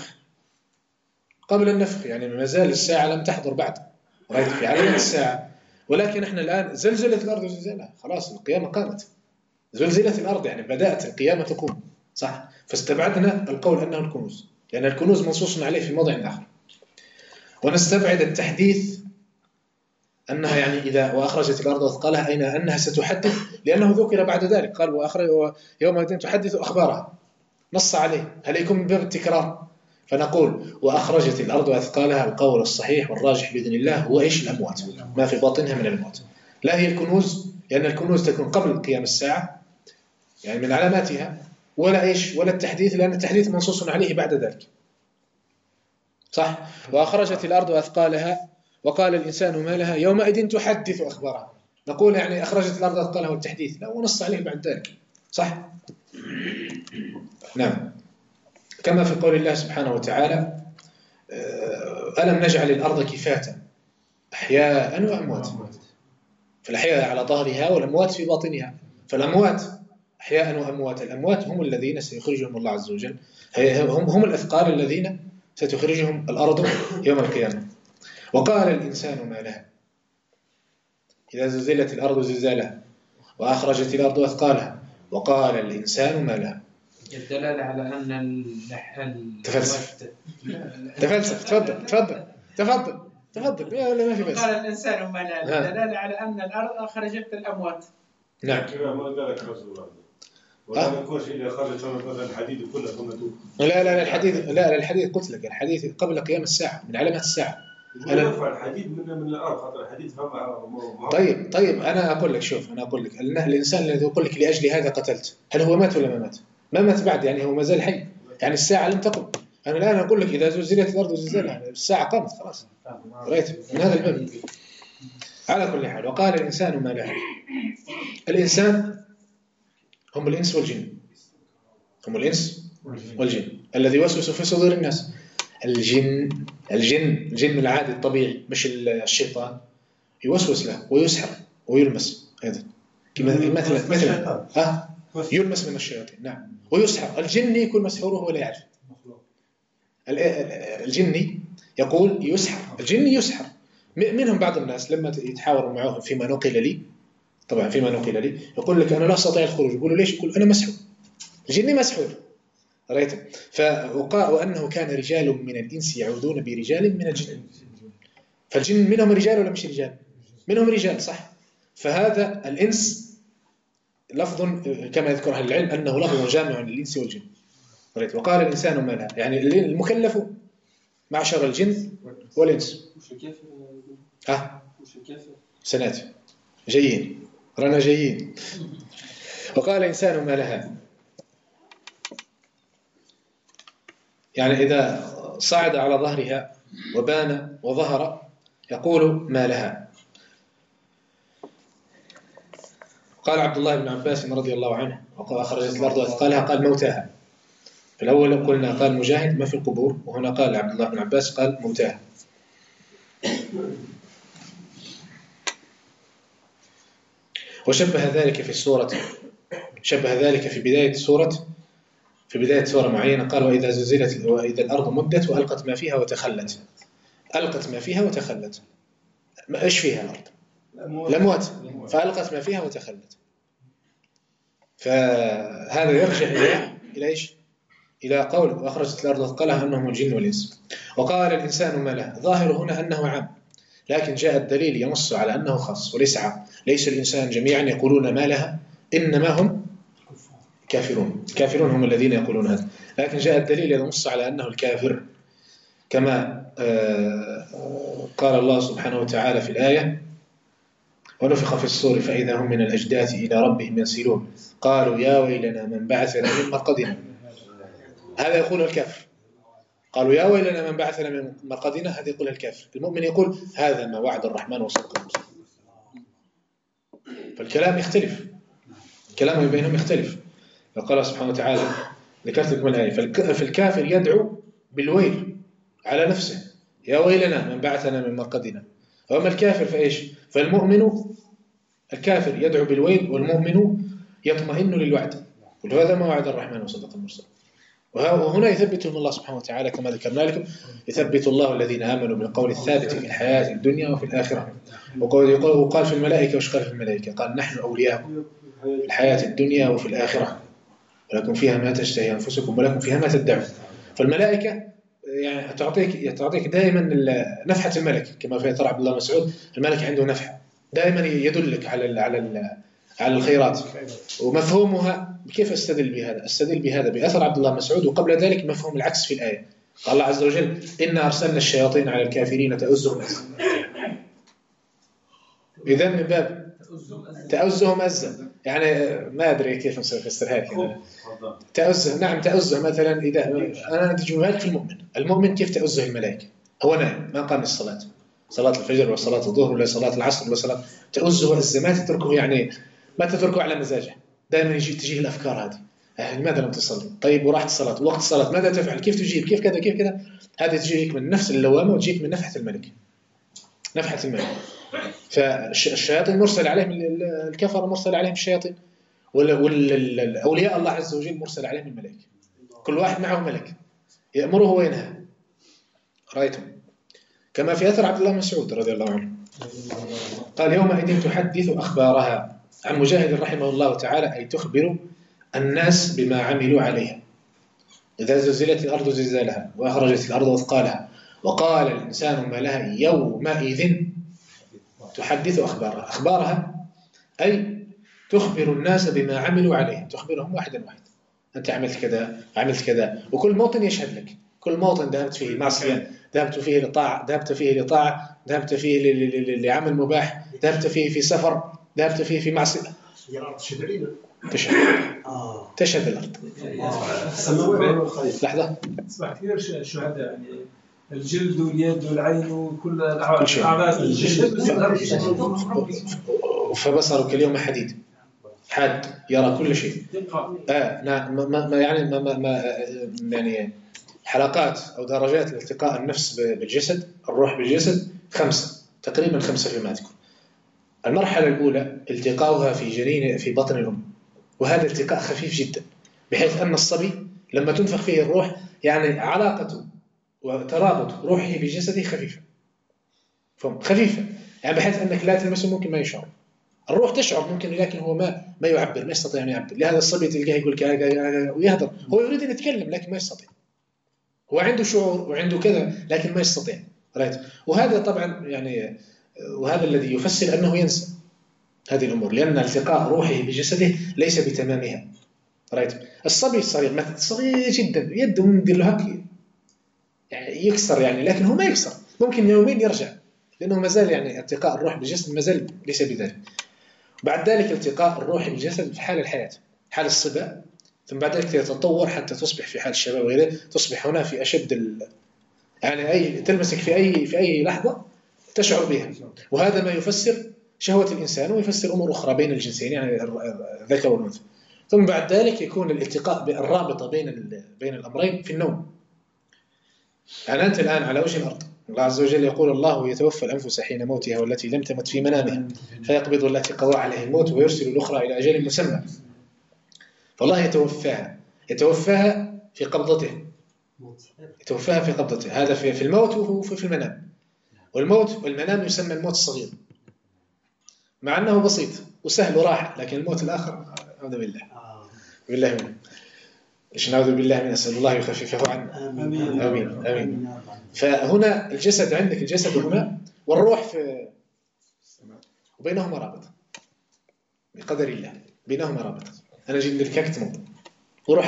قبل النفخ، يعني ما زال الساعة لم تحضر بعد. رأيت في علامة الساعة. ولكن احنا الآن زلزلت الأرض زلزالها، خلاص القيامة قامت. زلزلت الأرض يعني بدأت القيامة تقوم، صح؟ فاستبعدنا القول أنه الكنوز، لأن الكنوز منصوص عليه في موضع آخر. ونستبعد التحديث أنها يعني إذا وأخرجت الأرض أثقالها أين أنها ستحدث، لأنه ذكر بعد ذلك قال يومئذ تحدث أخبارها، نص عليه. هل يكون من باب التكرار؟ فنقول وأخرجت الأرض أثقالها، القول الصحيح والراجح بإذن الله هو إيش؟ الأموات، ما في باطنها من الموت، لا هي الكنوز، لأن الكنوز تكون قبل قيام الساعة يعني من علاماتها، ولا إيش؟ ولا التحديث، لأن التحديث منصوص عليه بعد ذلك، صح؟ وأخرجت الأرض أثقالها وقال الإنسان ما لها يومئذ تحدث أخبارها. نقول يعني أخرجت الأرض أثقالها والتحديث، لا، ونص عليه بعد ذلك، صح؟ نعم. كما في قول الله سبحانه وتعالى ألم نجعل الأرض كفاتا أحياء وأموات، فالأحياء على ظهرها والأموات في باطنها. فالأموات أحياء وأموات، الأموات هم الذين سيخرجهم الله عز وجل، هم الأثقال الذين ستخرجهم الأرض يوم القيامة. وقال الإنسان ما لها، إذا زلزلت الأرض زلزالها وأخرجت الأرض أثقالها وقال الإنسان ما لها. الدلالة على أن تفلسف. تفضل ولا ما في بس. قال الإنسان ما لها الدلالة على أن الأرض أخرجت الأموات. نعم. ما قالك رسول الله. ولا نكونش إذا خرجت مثلا الحديد كله ثم توب. لا الحديد قلت لك الحديث قبل قيام الساعة من علامات الساعة. أنا يرفع الحديد من الأرض خاطر الحديد فما. طيب أنا أقول لك شوف الإنسان الذي يقول لك لأجل هذا قتلت هل هو مات ولا ما مات؟ ما مات بعد يعني هو ما زال حي يعني الساعة لم تقم. أنا الآن أقول لك إذا زلزلت الأرض زلزالها الساعة قامت خلاص. رأيت من هذا الباب. على كل حال وقال الإنسان ما لها. الإنسان هم الإنس والجن. الذي يوسوس في صدور الناس. الجن العادي الطبيعي مش الشيطان يوسوس له ويسحر ويلمس هذا مثلا يلمس من الشياطين. نعم. ويسحر. الجن يكون مسحوره ولا يعرف. الجني يقول يسحر. الجني يسحر. منهم بعض الناس لما يتحاوروا معه فيما نقل لي يقول لك أنا لا أستطيع الخروج. يقولوا ليش؟ يقول أنا مسحور. الجني مسحور. رأيت. وأنه كان رجال من الإنس يعوذون برجال من الجن. فالجن منهم رجال ولا مش رجال؟ منهم رجال صح. فهذا الإنس لفظ كما يذكر أهل العلم أنه لفظ جامع للإنس والجن. رأيت. وقال الإنسان ما لها يعني المكلف معشر الجن والإنس. سنات جيين رانا جيين. وقال الإنسان ما لها يعني إذا صعد على ظهرها وبان وظهر يقول ما لها. قال عبد الله بن عباس رضي الله عنه وأخرجت الأرض أثقالها قال موتاها. في الأول قلنا قال مجاهد ما في القبور وهنا قال عبد الله بن عباس قال موتاها. وشبه ذلك في السورة في بداية سورة معينة قال وإذا الأرض مدت وألقت ما فيها وتخلت. ما إيش فيها الأرض؟ الأموات. فألقت ما فيها وتخلت. فهذا يرجع إلى إيش؟ إلى قول وأخرجت الأرض أثقالها أنهم الجن والإنس. وقال الإنسان ما له. ظاهر هنا أنه عام لكن جاء الدليل ينص على أنه خاص وليس عام. ليس الإنسان جميعا يقولون ما لها إنما هم كافرون هم الذين يقولون هذا. لكن جاء الدليل ينص على أنه الكافر كما قال الله سبحانه وتعالى في الآية ونفخ في الصور فإذا هم من الأجداث إلى ربهم ينسلون قالوا يا ويلنا من بعثنا من مرقدنا. هذا يقول الكافر. قالوا يا ويلنا من بعثنا من مرقدنا. هذا يقول الكافر. المؤمن يقول هذا ما وعد الرحمن وصدق المرسلين. فالكلام يختلف. الكلام بينهم يختلف. فقال سبحانه وتعالى ذكرت لكم الآية فالكافر يدعو بالويل على نفسه يا ويلنا من بعثنا من مرقدنا. وأما الكافر فإيش؟ فالمؤمن الكافر يدعو بالويل والمؤمن يطمئن للوعد. وهذا ما وعد الرحمن وصدق المرسلين. وهنا يثبتهم الله سبحانه وتعالى كما ذكرنا لكم يثبت الله الذين آمنوا بالقول الثابت في الحياة الدنيا وفي الآخرة. وقال في الملائكة وش قال في الملائكة؟ قال نحن أولياء في الحياة الدنيا وفي الآخرة ولكم فيها ما تشتهي أنفسكم ولكم فيها ما تدعون. فالملائكة يعني تعطيك دائما نفحة الملك كما في أثر عبد الله مسعود. الملك عنده نفحة دائما يدلك على الخيرات. ومفهومها كيف استدل بهذا بأثر عبد الله مسعود. وقبل ذلك مفهوم العكس في الآية. قال الله عز وجل إنا أرسلنا الشياطين على الكافرين تؤزهم أزا. إذن من باب تأزهم أزا يعني ما أدري كيف نفسرها كذا. تأزه نعم تأزه مثلا إذا أنا أتجمع في المؤمن كيف تأزه الملائكة. هو نائم ما قام الصلاة صلاة الفجر ولا صلاة الظهر ولا صلاة العصر ولا صلاة تأزه أزا ما تتركه يعني ما تتركه على مزاجه. دائما تجيه الأفكار هذه لماذا لم تصلي؟ طيب وراحت الصلاة وقت الصلاة ماذا تفعل؟ كيف تجيب؟ كيف كذا؟ هذه تجيك من نفس اللوامة وتجيك من نفحة الملك. فالشياطين مرسل عليهم الكفر مرسل عليهم الشياطين والأولياء الله عز وجل مرسل عليهم الملائكة. كل واحد معه ملك يأمره وينهى. رأيتم كما في أثر عبد الله بن مسعود رضي الله عنه قال يومئذ تحدث أخبارها. عن مجاهد رحمه الله تعالى أي تخبر الناس بما عملوا عليها. إذا زلزلت الأرض زلزالها وأخرجت الأرض أثقالها وقال الإنسان ما لها يومئذ تحدث أخبارها. أخبارها أي تخبر الناس بما عملوا عليه، تخبرهم واحدا واحدا، أنت عملت كذا عملت كذا، وكل موطن يشهد لك. كل موطن ذهبت فيه معصية، ذهبت فيه لطاعة، ذهبت فيه لعمل مباح، ذهبت فيه في سفر، ذهبت فيه في معصية، تشهد الأرض. لحظة أصبح كثير شهداء يعني الجلد واليد والعين وكل الأعضاء فبصرك اليوم حديد، حاد يرى كل شيء. يعني حلقات أو درجات الالتقاء النفس بالجسد، الروح بالجسد 5 تقريبا 5 فيما أذكر. المرحلة الأولى التقاؤها في بطن الأم، وهذا التقاء خفيف جدا بحيث أن الصبي لما تنفخ فيه الروح يعني علاقته وترابط روحه بجسده خفيفة، خفيفة يعني بحيث أنك لا تلمسه ممكن ما يشعر. الروح تشعر ممكن، لكن هو ما يعبر، ما يستطيع أن يعبر. لهذا الصبي تلقاه يقول ويهدر، هو يريد أن يتكلم لكن ما يستطيع. هو عنده شعور وعنده كذا لكن ما يستطيع. وهذا طبعا يعني وهذا الذي يفسر أنه ينسى هذه الأمور، لأن التقاء روحه بجسده ليس بتمامها. الصبي الصغير مثلا صغير جدا يده من له يعني يكسر يعني، لكن هو ما يكسر، ممكن يومين يرجع، لأنه مازال يعني التقاء الروح بالجسد مازال ليس بذلك. بعد ذلك التقاء الروح بالجسد في حال الحياة، حال الصبا، ثم بعد ذلك تتطور حتى تصبح في حال الشباب وغيره، تصبح هنا في أشد يعني تلمسك في أي لحظة تشعر بها. وهذا ما يفسر شهوة الإنسان ويفسر أمور أخرى بين الجنسين يعني الذكر والأنثى. ثم بعد ذلك يكون الالتقاء الرابطة بين الأمرين في النوم. يعني أنت الآن على وجه الأرض، الله عز وجل يقول الله يتوفى الأنفس حين موتها والتي لم تمت في منامها فيقبض التي قضى عليه الموت ويرسل الأخرى إلى أجل مسمى. فالله يتوفاها في قبضته، يتوفاها في قبضته. هذا في الموت وفي المنام. والموت والمنام يسمى الموت الصغير، مع أنه بسيط وسهل وراحة، لكن الموت الآخر أعوذ بالله منه. نعوذ بالله من أسأل الله يخففه عنا. آمين آمين. فهنا الجسد عندك، الجسد هنا والروح في وبينهما رابط بقدر الله، بينهما رابط. أنا جيت لك موضوع وروحك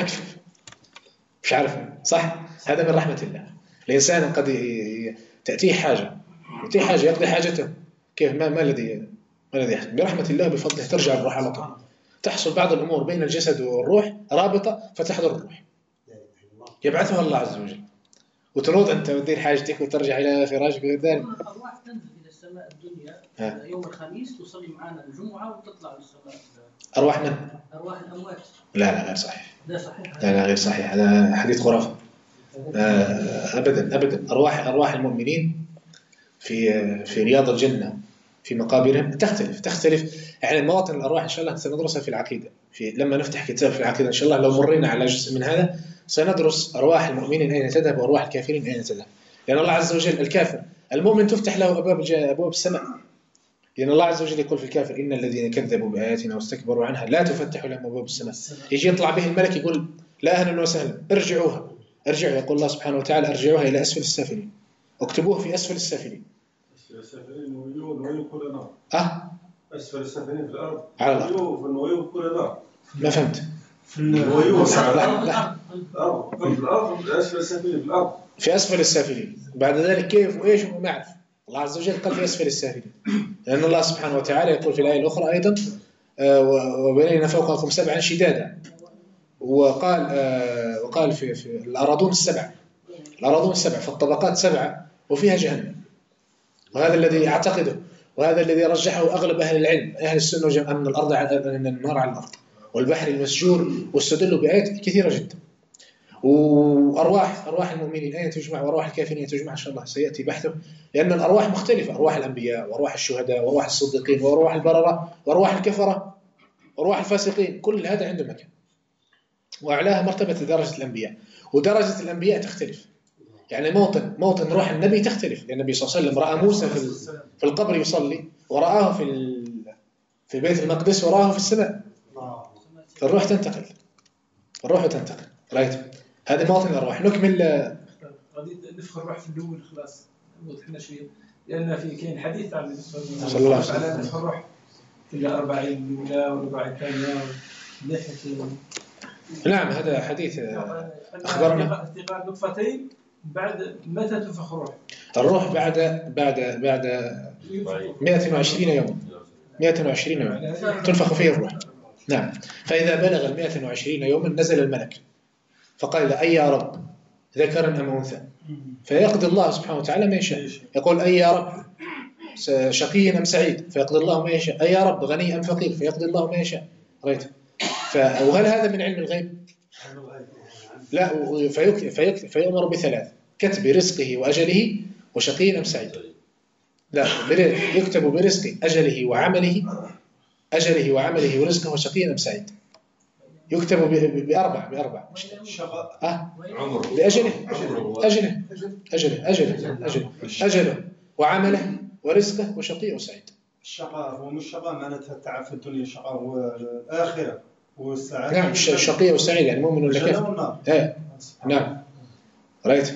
مش عارف صح، هذا من رحمة الله. الإنسان قد تأتيه حاجة يقضي حاجته، كيف ما الذي يحصل؟ برحمة الله بفضله ترجع الروح على طول. تحصل بعض الأمور بين الجسد والروح رابطة فتحضر الروح، يبعثها الله عز وجل، وتنوض أنت وتدير حاجتك وترجع إلى فراشك وغير ذلك. الأرواح تنزل إلى السماء الدنيا يوم الخميس، تصلي معنا الجمعة وتطلع للسماء. أرواح من؟ أرواح الأموات. لا غير صحيح. لا صحيح. لا غير صحيح، هذا حديث خرافي. أبدا. أرواح المؤمنين في رياض الجنة في مقابرهم تختلف يعني مواطن الأرواح. إن شاء الله سندرسها في العقيدة، لما نفتح كتاب في العقيدة إن شاء الله، لو مرينا على جزء من هذا سندرس أرواح المؤمنين أين تذهب وأرواح الكافرين أين تذهب. لأن الله عز وجل الكافر المؤمن تفتح له أبواب السماء، لأن الله عز وجل يقول في الكافر إن الذين كذبوا بآياتنا واستكبروا عنها لا تفتح لهم أبواب السماء. يجي يطلع به الملك يقول لا أهلا وسهلا ارجعوا، يقول الله سبحانه وتعالى ارجعوها إلى أسفل السافلين، اكتبوه في أسفل السافلين. السافلين ويوم كل نار. أسفل السافلين في الأرض على الأرض. ويوم كل نار. ما فهمت. في أسفل السافلين. بعد ذلك كيف وإيش وما أعرف. الله عز وجل قال في أسفل السافلين، لأن الله سبحانه وتعالى يقول في الآية الأخرى أيضا وبنينا فوقكم 7 شدادا، وقال في الأراضون السبع فالطبقات 7 وفيها جهنم. وهذا الذي أعتقده وهذا الذي رجحه أغلب أهل العلم أهل السنة أن النار على الأرض والبحر المسجور، واستدلوا بآيات كثيرة جدا. وأرواح المؤمنين أين تجمع وأرواح الكافرين تجمع إن شاء الله سيأتي بحثه، لأن الأرواح مختلفة، أرواح الأنبياء وأرواح الشهداء وأرواح الصديقين وأرواح البررة وأرواح الكفرة وأرواح الفاسقين، كل هذا عنده مكان. وأعلاها مرتبة درجة الأنبياء، ودرجة الأنبياء تختلف. يعني موطن روح النبي تختلف، لأن النبي صلى الله عليه وسلم رأى موسى في القبر يصلي، ورآه في بيت المقدس، ورآه في السماء. فالروح تنتقل، رأيت هذا موطن الروح. نكمل. غادي نفخر الروح في الأول خلاص وضحنا شوية، لأن في كاين حديث عن النبي صلى الله عليه وسلم على نفخ الروح في الأربعين الأولى والأربعين الثانية ناحية. نعم هذا حديث أخبرنا. استيقاظ نطفتين بعد متى تنفخ الروح؟ الروح بعد 120 يوم. 120 يوم تنفخ فيه الروح. نعم. فإذا بلغ 120 يوما نزل الملك فقال أي يا رب ذكرا أم أنثى، فيقضي الله سبحانه وتعالى ما يشاء. يقول أي يا رب شقي أم سعيد، فيقضي الله ما يشاء. أي يا رب غني أم فقير، فيقضي الله ما يشاء. رأيت. وهل هذا من علم الغيب؟ لا. فيؤمر بثلاث: كتب رزقه وأجله وشقي أم سعيد. لا، يكتب برزق أجله وعمله ورزقه وشقي أم سعيد. يكتب بأربع بأجله وعمله ورزقه وشقي وسعيد. الشقاء هو مش شقاء معناتها التعب في الدنيا، الشقاء هو الآخرة والسعادة. نعم الشقي والسعيد يعني مؤمن ولا كافر. نعم رأيت.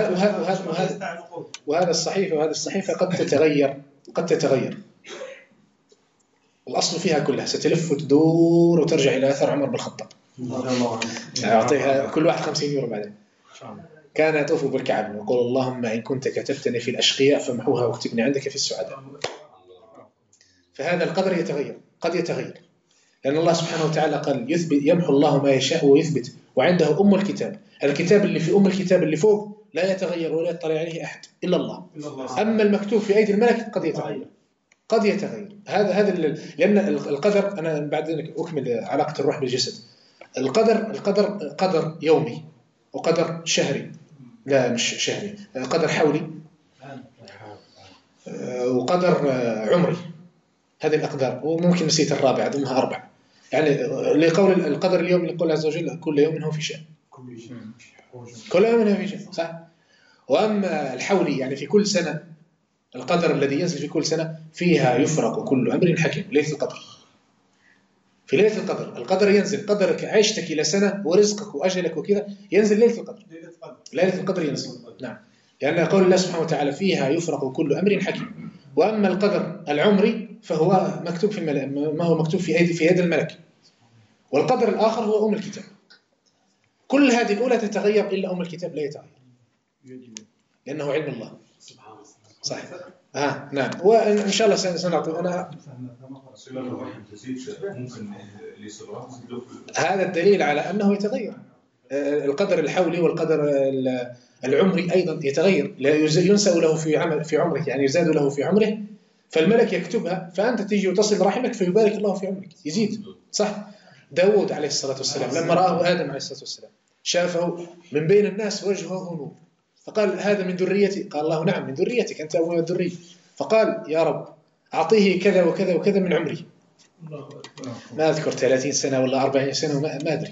وهذا الصحيفة قد تتغير. الأصل فيها كلها ستلف وتدور وترجع إلى أثر عمر بن الخطاب. أعطيها كل واحد 50 يورو بعدين. كان يطوف بالكعبة ويقول اللهم إن كنت كتبتني في الأشقياء فامحوها واكتبني عندك في السعداء. فهذا القدر قد يتغير، لأن الله سبحانه وتعالى قال يمحو الله ما يشاء ويثبت، وعنده أم الكتاب. الكتاب اللي في أم الكتاب اللي فوق لا يتغير ولا يطلع عليه أحد إلا الله. أما المكتوب في أيدي الملك قد يتغير. هذا لأن القدر، أنا بعد ذلك أكمل علاقة الروح بالجسد. القدر قدر يومي وقدر شهري، لا مش شهري، قدر حولي وقدر عمري. هذه الأقدار، وممكن نسيت الرابعة ضمنها 4. يعني لقول القدر اليومي يقول عز وجل كل يوم هو في شأن. كل يوم هو في شأن، صح. وأما الحولي يعني في كل سنة، القدر الذي ينزل في كل سنة فيها يفرق كل أمر حكيم. ليلة القدر، في ليلة القدر ينزل قدرك، عيشتك إلى سنة ورزقك وأجلك وكذا ينزل ليلة القدر. ليلة القدر ينزل. نعم. لأن قول الله سبحانه وتعالى فيها يفرق كل أمر حكيم. وأما القدر العمري فهو مكتوب في ما هو مكتوب في يد الملك. والقدر الآخر هو أم الكتاب. كل هذه الأولى تتغير إلا أم الكتاب لا يتغير، لأنه علم الله. صحيح. نعم. وإن شاء الله سنعطي أنا هذا الدليل على أنه يتغير. القدر الحولي والقدر العمري أيضا يتغير، لا ينسأ له في عمره، يعني يزاد له في عمره، فالملك يكتبها، فأنت تيجي وتصل رحمك فيبارك الله في عمرك، يزيد. صح. داود عليه الصلاة والسلام لما رآه آدم عليه الصلاة والسلام شافه من بين الناس وجهه نور، فقال هذا من ذريتي؟ قال الله نعم من ذريتك، أنت أول الذرية. فقال يا رب أعطيه كذا وكذا وكذا من عمري. ما أذكر 30 سنة ولا 40 سنة، ما أدري.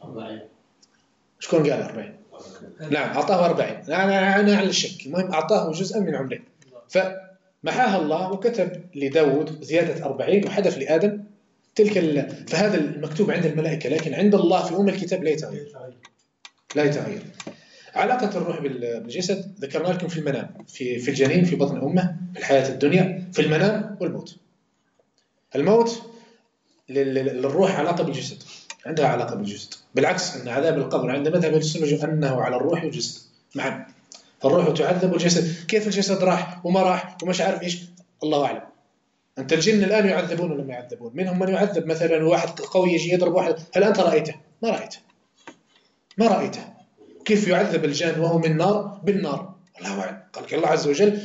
شكون قال 40؟ نعم أعطاه 40. أنا على الشك. المهم أعطاه جزءا من عمره، فمحاها الله وكتب لداود زيادة 40 وحذف لآدم تلك فهذا المكتوب عند الملائكة، لكن عند الله في أم الكتاب لا يتغير. علاقة الروح بالجسد ذكرنا لكم في المنام، في الجنين في بطن أمه، في الحياة الدنيا، في المنام والموت. الموت للروح علاقة بالجسد، عندها علاقة بالجسد، بالعكس أن عذاب القبر عند مذهب السنة أنه على الروح والجسد معا. فالروح تعذب والجسد، كيف الجسد راح وما راح ومش عارف إيش، الله أعلم. أنت الجن الآن يعذبون ولا ما يعذبون؟ منهم من يعذب، مثلا واحد قوي يجي يضرب واحد، هل أنت رأيته؟ ما رأيته. كيف يعذب الجان وهو من نار بالنار؟ الله أعلم. قال الله عز وجل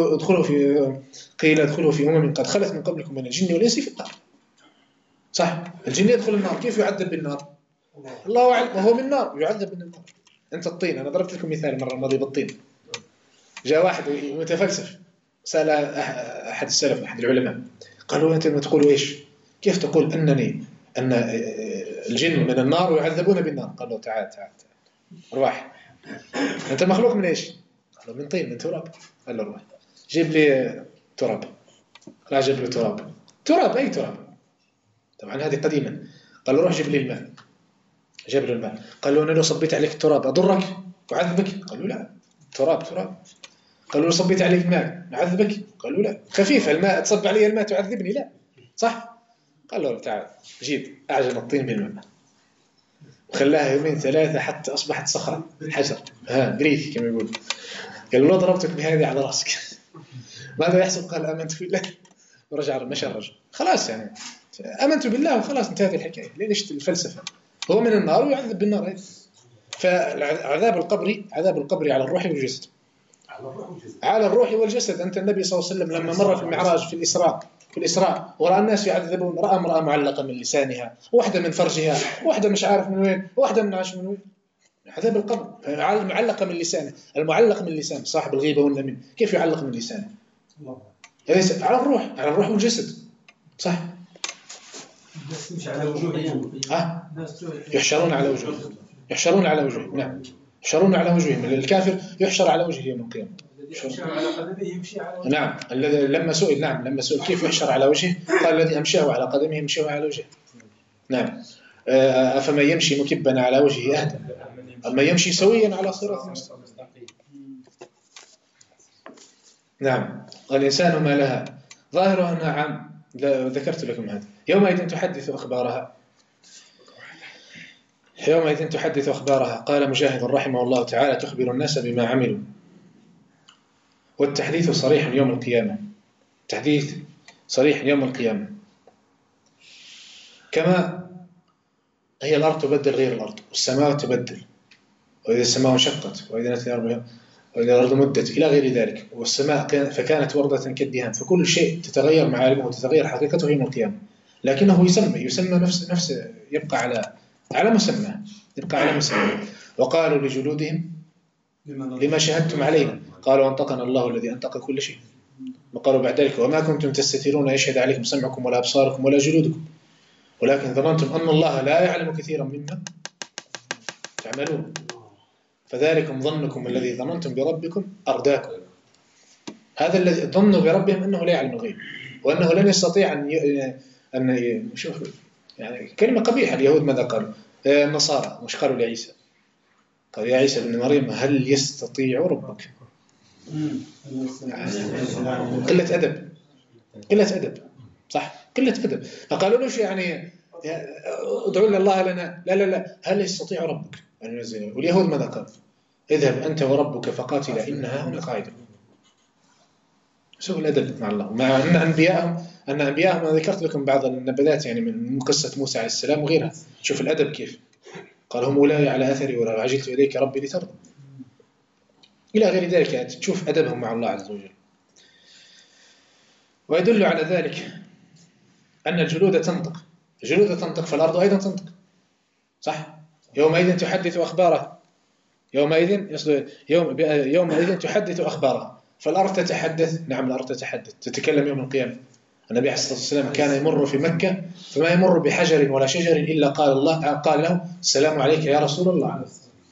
قيل ادخلوا في أمم قد خلت من قبلكم من الجن والإنس في النار. صح. الجن يدخل النار، كيف يعذب بالنار؟ الله أعلم. وهو من نار يعذب من النار. أنت الطين، أنا ضربت لكم مثال مرة الماضية بالطين. جاء واحد متفلسف سأل أحد السلف، أحد العلماء، قالوا أنت ما تقولوا إيش؟ كيف تقول أن الجن من النار ويعذبون بالنار؟ قال له تعال أرواح، أنت مخلوق من إيش؟ قال له من طين، من تراب. قال له روح جيب لي تراب. لا جيب له تراب. تراب أي تراب؟ طبعا هذه قديما. قال له روح جيب لي الماء. جاب له الماء. قال له أنا لو صبيت عليك التراب أضرك وأعذبك؟ قال له لا، تراب تراب. قال له لو صبيت عليك ماء أعذبك؟ قال له لا، خفيف الماء، تصب علي الماء تعذبني؟ لا، صح؟ قال له تعال جيب. أعجن الطين بالماء وخلاها يومين ثلاثة حتى أصبحت صخرة، حجر، بريث كما يقول. قال له لو ضربتك بهذه على رأسك ماذا يحصل؟ قال آمنت بالله ورجع مشى الرجل. خلاص يعني آمنت بالله وخلاص انتهت الحكاية. ليش الفلسفة؟ هو من النار ويعذب بالنار. فعذاب القبر، عذاب القبر على الروح والجسد. على الروح والجسد. أنت النبي صلى الله عليه وسلم لما مر في المعراج في الإسراء ورأى الناس يعذبون، رأى امرأة معلقة من لسانها، واحدة من فرجها، واحدة مش عارف من وين، واحدة من عاش من وين. عذاب القبر معلقة من لسانه. المعلق من لسان صاحب الغيبة والنميمة كيف يعلق من لسانه؟ على الروح، على الروح والجسد، صح؟ مش على وجوههم. يحشرون على وجوههم. يحشرون على وجوههم. نعم، يحشرون على وجوههم. الكافر يحشر على وجهه يوم القيامة. نعم، لما سئل، نعم لما سئل كيف يحشر على وجهه قال الذي أمشاه على قدمه يمشيه على وجهه. نعم. أفما يمشي مكبا على وجهه أهدى أما يمشي سويا على صراط مستقيم. نعم. والإنسان ما لها ظاهرها أنها عام. ذكرت لكم هذا. يومئذ تحدث أخبارها. يومئذ تحدث أخبارها. قال مجاهد رحمه الله تعالى تخبر الناس بما عملوا. والتحديث صريح يوم القيامة. تحديث صريح يوم القيامة. كما هي الأرض تبدل غير الأرض، والسماء تبدل، وإذا السماء انشقت، وإذا الأرض مدت، إلى غير ذلك. والسماء فكانت وردة كالدهان. فكل شيء تتغير معالمه وتتغير حقيقته يوم القيامة. لكنه يسمى نفس يبقى على مسمى، يبقى على مسمى. وقالوا لجلودهم لما شهدتم علينا؟ قالوا أنطقنا الله الذي أنطق كل شيء. وقالوا بعد ذلك وما كنتم تستترون يشهد عليكم سمعكم ولا أبصاركم ولا جلودكم ولكن ظننتم أن الله لا يعلم كثيرا مما تعملون فذلكم ظنكم الذي ظننتم بربكم أرداكم. هذا الذي ظنوا بربهم أنه لا يعلم الغيب وأنه لن يستطيع أن شوف يعني كلمة قبيحة. اليهود ماذا قالوا؟ النصارى مش قالوا لعيسى؟ قال يا عيسى بن مريم هل يستطيع ربك؟ قلة أدب، قلة أدب، صح، قلة أدب. فقالوا له يعني ادعوا الله لنا، لا لا لا، هل يستطيع ربك أن ينزل؟ واليهود ماذا قال؟ اذهب أنت وربك فقاتلا إنها هنا قاعدة. سوء الأدب مع الله. مع أن أنبياءهم أنا ذكرت لكم بعض النبذات يعني من قصة موسى عليه السلام وغيرها. شوف الأدب كيف قال هم أولئك على أثري وعجلت إليك ربي لترضى إلى غير ذلك. يعني تشوف أدبهم مع الله عز وجل. ويدل على ذلك أن الجلود تنطق، الجلود تنطق فالأرض أيضا تنطق، صح؟ يومئذ تحدث أخبارها، يومئذ تحدث أخبارها. فالأرض تتحدث، نعم الأرض تتحدث، تتكلم يوم القيامة. النبي عليه الصلاة والسلام كان يمر في مكة فما يمر بحجر ولا شجر إلا قال له السلام عليك يا رسول الله.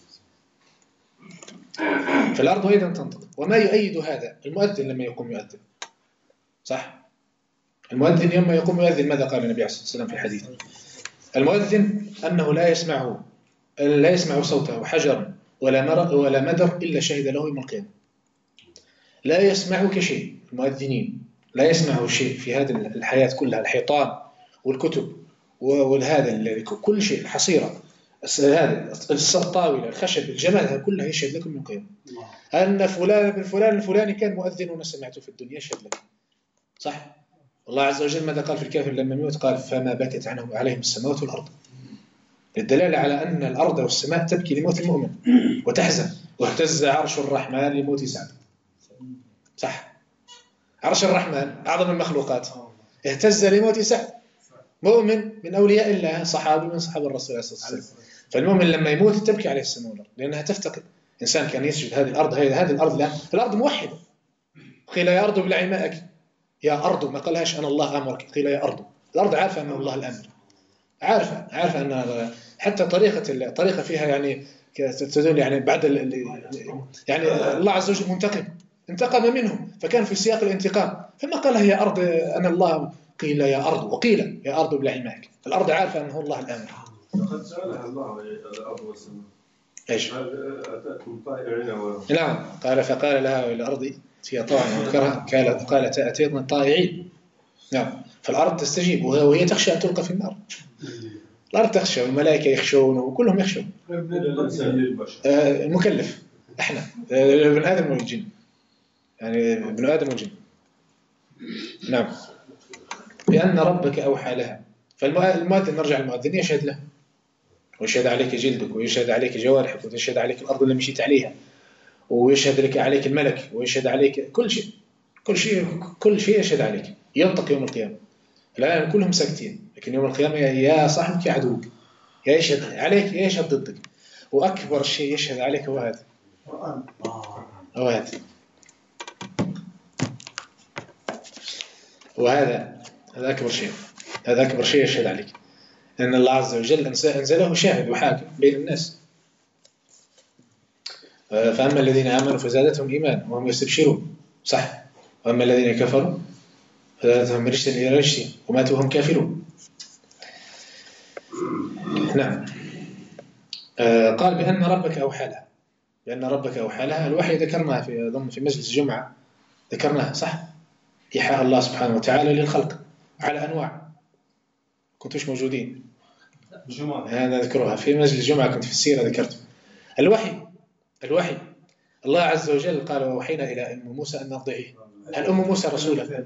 فالأرض أيضا تنطق. وما يؤيد هذا المؤذن لما يقوم يؤذن، صح؟ المؤذن يوم يقوم يؤذن ماذا قال النبي عليه الصلاة والسلام في الحديث؟ المؤذن أنه لا يسمع صوته حجر ولا مدر إلا شهد له يوم القيامة. لا يسمعك شيء، المؤذنين لا يسمعه شيء في هذه الحياة كلها، الحيطان والكتب والهذا كل شيء، الحصيرة، هذا الطاولة، الخشب، الجمال كلها يشهد لكم من القيامة أن فلان بن فلان الفلاني كان مؤذن وأنا سمعته في الدنيا، يشهد لكم، صح؟ الله عز وجل ماذا قال في الكافر لما يموت؟ قال فما بكت عليهم السماوات والأرض، للدلالة على أن الأرض والسماء تبكي لموت المؤمن وتحزن. واهتز عرش الرحمن لموت سعد، صح؟ عرش الرحمن أعظم المخلوقات اهتز لموت سعد، مؤمن من أولياء الله، صحابي من صحاب الرسول عليه الصلاة والسلام. فالمؤمن لما يموت تبكي عليه السماء والأرض لأنها تفتقد. إنسان كان يسجد هذه الأرض لا، الأرض موحدة. قيل يا أرض ابلعي ماءك، يا أرض، ما قالهاش أنا الله أمرك، قيل يا أرض. الأرض عارفة أن الله الأمر، عارفة أن حتى طريقة فيها يعني تدل يعني بعد يعني الله عز وجل منتقم، انتقم منهم، فكان في سياق الانتقام، فما قال هي أرض أنا الله، قيل يا أرض، وقيل يا أرض ابلعي ماءك. الأرض عارفة أنه الله الآمر. لقد سألها الله الأرض والسماء ايش؟ هل أتتكم طائعين نعم، قال فقال لها والأرض هي طوعا وكرها قالت أتينا طائعين. نعم، فالأرض تستجيب وهي تخشى أن تلقى في النار. الأرض تخشى والملائكة يخشون وكلهم يخشون. المكلف احنا ابن آدم والجن، يعني ابن آدم والجن. نعم، بأن ربك أوحى لها. فالمؤذن، نرجع المؤذن يشهد له، ويشهد عليك جلدك، ويشهد عليك جوارحك، ويشهد عليك الأرض اللي مشيت عليها، ويشهد لك عليك الملك، ويشهد عليك كل شيء، كل شيء يشهد عليك. ينطق يوم القيامة. الآن كلهم ساكتين، لكن يوم القيامة يا صاحبك يا عدوك، يا يشهد عليك يا يشهد ضدك. وأكبر شيء يشهد عليك هو هذا، وهذا أكبر شيء، هذا أكبر شيء يشهد عليك، أن الله عز وجل أنزله شاهد وحاكم بين الناس. فأما الذين آمنوا فزادتهم إيمان وهم يستبشرون، صح، وأما الذين كفروا فزادتهم رجسا إلى رجسهم وماتوا هم كافرون. نعم. قال بأن ربك أوحى لها، بأن ربك أوحى لها. الوحي ذكرناها في مجلس الجمعة، ذكرناها صح، إيحاء الله سبحانه وتعالى للخلق على أنواع، كنتوش موجودين هذا ذكرها في مجلس الجمعة، كنت في السيرة ذكرت الوحي. الله عز وجل قال ووحينا إلى أم موسى أن أرضعيه. هل أم موسى رسولة؟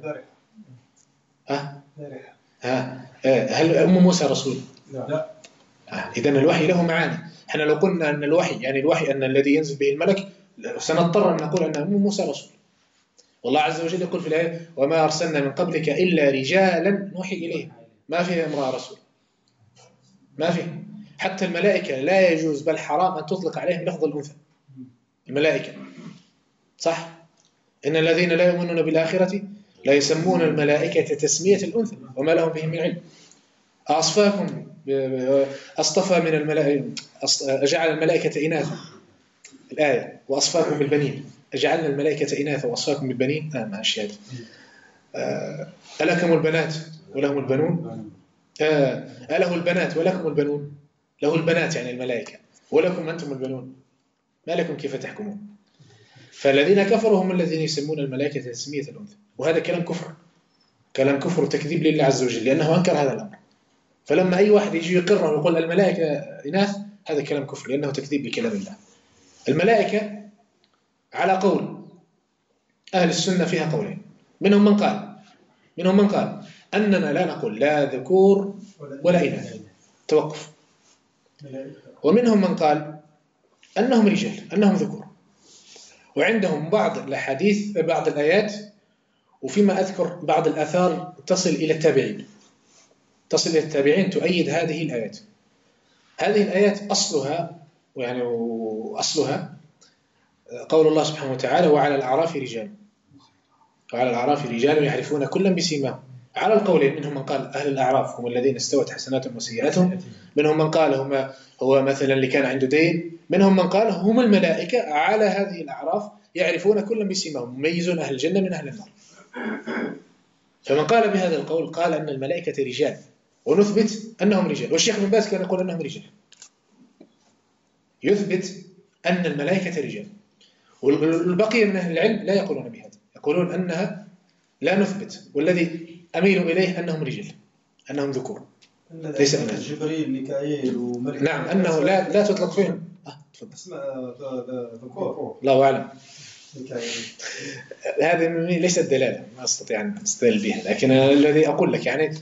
هل أم موسى رسول؟ لا. إذن الوحي له معاني. احنا لو قلنا أن الوحي يعني الوحي أن الذي ينزل به الملك، سنضطر أن نقول أن أم موسى رسول. والله عز وجل يقول في الآية وما أرسلنا من قبلك إلا رجالا نوحي إليهم، ما فيه امرأة رسول، ما فيه. حتى الملائكة لا يجوز بل حرام أن تطلق عليهم لفظ الأنثى، الملائكة صح. إن الذين لا يؤمنون بالآخرة لا يسمون الملائكة تسمية الأنثى وما لهم به من علم. أصفاكم أصطفى من الملائكة، أجعل الملائكة إناثا، الآية وأصفاكم بالبنين، أجعلنا الملائكة إناثا وأصفاكم بالبنين. ما الشهادة. ألكم البنات ولهم البنون، أله البنات ولكم البنون. له البنات يعني الملائكة، ولكم أنتم البنون، ما لكم كيف تحكمون. فالذين كفروا هم الذين يسمون الملائكة تسمية الأنثى، وهذا كلام كفر، كلام كفر وتكذيب لله عز وجل، لأنه أنكر هذا الأمر. فلما أي واحد يجي يقرر ويقول الملائكة إناث، هذا كلام كفر لأنه تكذيب بكلام الله. الملائكة على قول أهل السنة فيها قولين، منهم من قال أننا لا نقول لا ذكور ولا إناث، توقف. ومنهم من قال أنهم رجال، أنهم ذكور. وعندهم بعض الحديث، بعض الآيات، وفيما أذكر بعض الآثار تصل إلى التابعين تؤيد هذه الآيات. هذه الآيات أصلها قول الله سبحانه وتعالى وعلى الأعراف رجال يعرفون كلا بسيماهم. على القولين، منهم من قال أهل الأعراف هم الذين استوت حسناتهم وسيئاتهم، منهم من قال هو مثلا اللي كان عنده دين، منهم من قال هم الملائكة على هذه الأعراف يعرفون كلا بسيماهم، مميزون أهل الجنة من أهل النار. فمن قال بهذا القول قال أن الملائكة رجال، ونثبت أنهم رجال. والشيخ ابن باز كان يقول أنهم رجال، يثبت أن الملائكة رجال. والبقية من أهل العلم لا يقولون بهذا، يقولون أنها لا نثبت، والذي أميل إليه أنهم رجال، أنهم ذكور ليس إناث. جبريل ميكائيل وملك، نعم، أنه لا تطلق فيهم اسماء ذكور، الله أعلم. هذه ليست دلالة، ما أستطيع أن أستدل بها، لكن الذي أقول لك يعني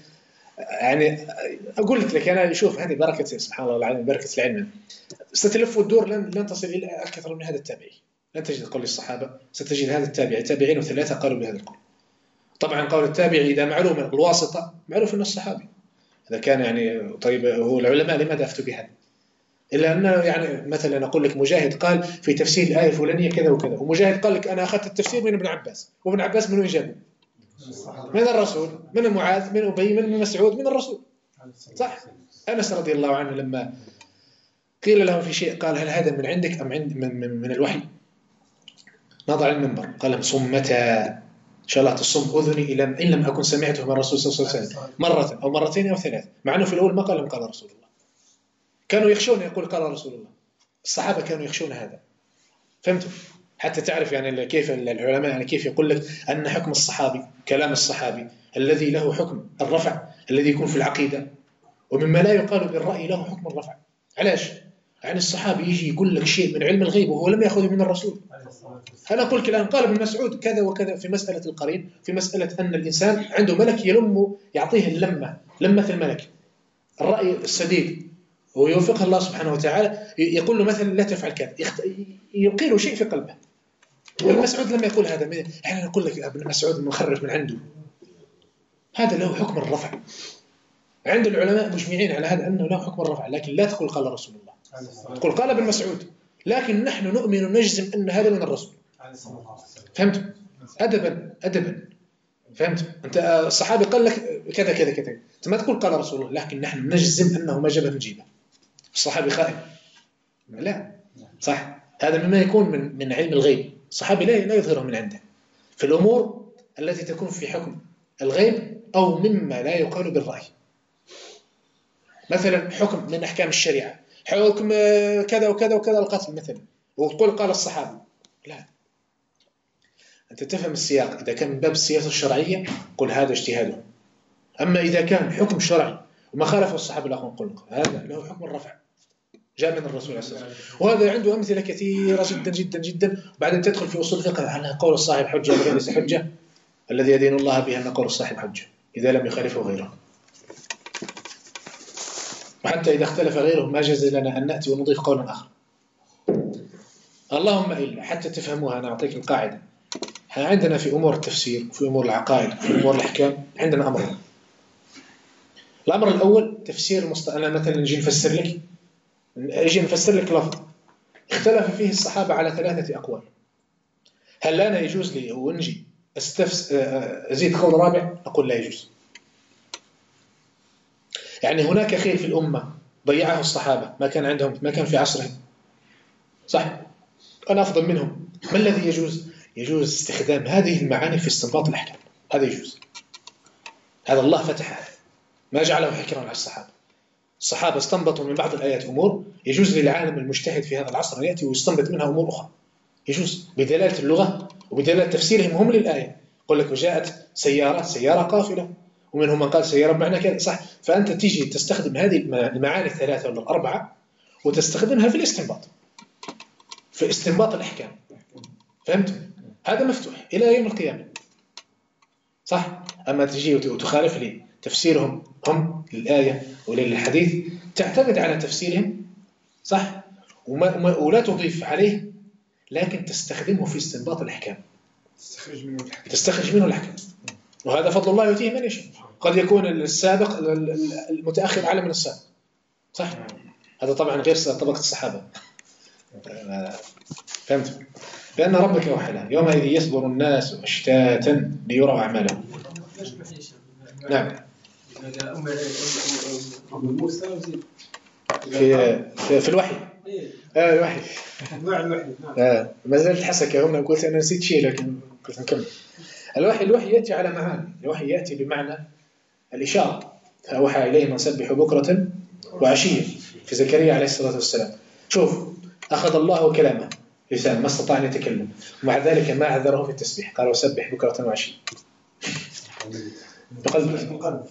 أقول لك أنا شوف هذه بركة سبحان الله العظيم، بركة العلم. ستلف والدور لن تصل إلى أكثر من هذا التابعي. لن تجد قول الصحابة، ستجد هذا التابعي تابعين وثلاثة قالوا بهذا القول. طبعا قول التابعي إذا معلوم الواسطة معروف أنه الصحابي، إذا كان يعني طيب هو العلماء لماذا أفتوا بهذا؟ إلا أنه يعني مثلا أقول لك مجاهد قال في تفسير الآية الفلانية كذا وكذا، ومجاهد قال لك أنا أخذت التفسير من ابن عباس، وابن عباس من وين جابه؟ من الرسول، من معاذ، من أبي، من مسعود، من الرسول، صح؟ أنس رضي الله عنه لما قيل له في شيء قال هل هذا من عندك أم من الوحي؟ نضع المنبر قال لهم صمتا إن شاء الله تصم أذني إن لم أكن سمعته من الرسول صلى الله عليه وسلم مرة أو مرتين أو ثلاث، مع أنه في الأول ما قال لهم قال رسول الله. كانوا يخشون يقول قال رسول الله، الصحابة كانوا يخشون هذا. فهمتوا؟ حتى تعرف يعني كيف العلماء يعني كيف يقول لك أن حكم الصحابي كلام الصحابي الذي له حكم الرفع الذي يكون في العقيدة، ومما لا يقال بالرأي له حكم الرفع. علاش؟ يعني الصحابي يجي يقول لك شيء من علم الغيب وهو لم يأخذه من الرسول. أنا أقول لك الآن قال ابن مسعود كذا وكذا في مسألة القرين، في مسألة أن الإنسان عنده ملك يلم يعطيه لمة الملك الرأي السديد ويوفقه الله سبحانه وتعالى، يقول له مثلا لا تفعل كذا، يلقي له شيء في قلبه. ابن مسعود لم يقول هذا، احنا نقول لك ابن مسعود مخرج من عنده، هذا له حكم الرفع. عند العلماء مجمعين على هذا أنه له حكم الرفع، لكن لا تقول قال رسول الله، تقول قال ابن مسعود، لكن نحن نؤمن ونجزم أن هذا من الرسول. فهمت؟ أدبا فهمت؟ أنت الصحابي قال لك كذا كذا كذا، أنت ما تقول قال رسول الله، لكن نحن نجزم أنه ما جبه نجيبه. الصحابي خائن؟ لا، صح، هذا مما يكون من علم الغيب. الصحابي لا يظهره من عنده في الأمور التي تكون في حكم الغيب أو مما لا يقال بالرأي. مثلا حكم من أحكام الشريعة، حكم كذا وكذا وكذا القتل مثلا، وتقول قال الصحابي، لا، أنت تفهم السياق. إذا كان من باب السياسة الشرعية قل هذا اجتهاده، أما إذا كان حكم شرعي وما خالفه الصحابة الآخرون قل هذا له حكم الرفع جاء من الرسول عليه الصلاة والسلام. وهذا عنده أمثلة كثيرة جدا جدا جدا. وبعدين تدخل في أصول الفقه أن قول الصاحب حجة وغير ليس حجة، الذي يدين الله به أن قول الصاحب حجة إذا لم يخالفه غيره، وحتى إذا اختلف غيره ما جاز لنا أن نأتي ونضيف قولا آخر. اللهم إلا حتى تفهموها. أنا أعطيك القاعدة. عندنا في أمور التفسير، في أمور العقائد، في أمور الأحكام، عندنا أمرين. الأمر الأول تفسير أنا مثلا نجي نفسر لك لفظ اختلف فيه الصحابة على 3 أقوال، هل أنا يجوز لي ونجي أزيد قول رابع؟ أقول لا يجوز. يعني هناك خير في الأمة ضيعه الصحابة، ما كان عندهم، ما كان في عصرهم، صح؟ أنا أفضل منهم. ما الذي يجوز؟ يجوز استخدام هذه المعاني في استنباط الأحكام، هذا يجوز. هذا الله فتحه، ما جعله حكرا على الصحابة. الصحابة استنبطوا من بعض الآيات أمور يجوز للعالم المجتهد في هذا العصر أن يأتي ويستنبط منها أمور أخرى، يجوز بدلالة اللغة وبدلالة تفسيرهم هم للآية. يقول لك وجاءت سيارة قافلة، ومنهم من قال سيارة بمعنى كذا، صح؟ فأنت تيجي تستخدم هذه المعاني 3 ولا 4 وتستخدمها في الاستنباط، في استنباط الأحكام. فهمت؟ هذا مفتوح إلى يوم القيامة، صح؟ أما تجي وتخالف لي تفسيرهم هم للآية وللحديث، تعتمد على تفسيرهم، صح؟ ولا تضيف عليه، لكن تستخدمه في استنباط الأحكام، تستخرج منه الأحكام. وهذا فضل الله يؤتيه من يشاء. قد يكون السابق المتأخر أعلى من السابق، صح؟ هذا طبعا غير طبقة الصحابة. فهمت؟ لأن ربك وحده يومئذ يصدر الناس أشتاتا ليروا أعمالهم. نعم. في الوحي. الوحي. ما زلت حسكة هنا، قلت أنا نسيت شيء لكن قلت نكمل. الوحي يأتي على معاني. الوحي يأتي بمعنى الإشارة، فأوحى إليه من سبح بكرة وعشية في زكريا عليه الصلاة والسلام. شوف، أخذ الله كلامه لسان ما استطاع أن يتكلم، ومع ذلك ما عذره في التسبيح، قال وسبح بكرة وعشية بقلبك،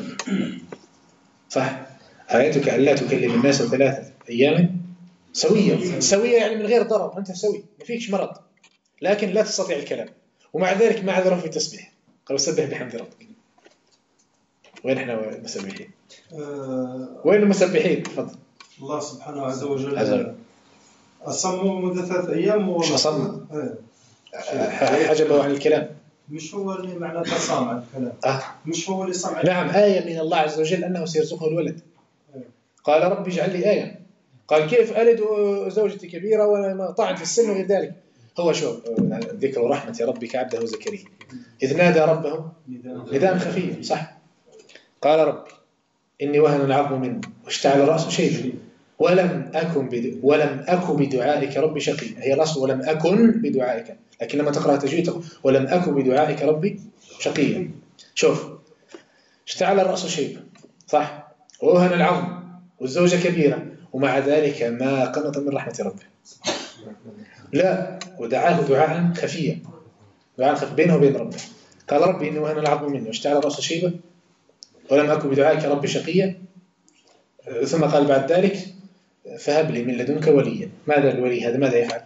صح؟ آياتك ألا تكلم الناس 3 أيام سوية يعني من غير ضرر، أنت سوي ما فيكش مرض، لكن لا تستطيع الكلام، ومع ذلك ما عذره في التسبيح، قال وسبح بحمد ربك. وين احنا المسبحين؟ وين المسبحين؟ تفضل. الله سبحانه عز وجل أصموا مدة 3 أيام مش أصم حجبه عن الكلام، مش هو اللي معنى تصام عن الكلام، مش هو اللي صام. نعم، آية من الله عز وجل أنه سيرزقه الولد. قال رب اجعل لي آية. قال كيف ألد زوجتي كبيرة وأنا طاعن في السن وغير ذلك. هو شوف ذكر رحمة ربك عبده زكريا إذ نادى ربه نداء خفيا، صح؟ قال رب إني وهن العظم مني واشتعل الرأس شيبا ولم أكن بدعائك ربي شقيا. هي الأصل ولم أكن بدعائك، لكن لما تقرأ تجويد تقول ولم أكن بدعائك ربي شقيا. شوف، اشتعل الرأس شيبا صح، ووهن العظم، والزوجة كبيرة، ومع ذلك ما قنط من رحمة ربه. لا، ودعاه دعاء خفيا، دعاء خفي بينه وبين ربه. قال ربي إنه وهن العظم مني واشتعل الرأس شيبا ولم أكن بدعائك ربي شقيا. ثم قال بعد ذلك فهب لي من لدنك وليا. ماذا الولي هذا؟ ماذا يفعل؟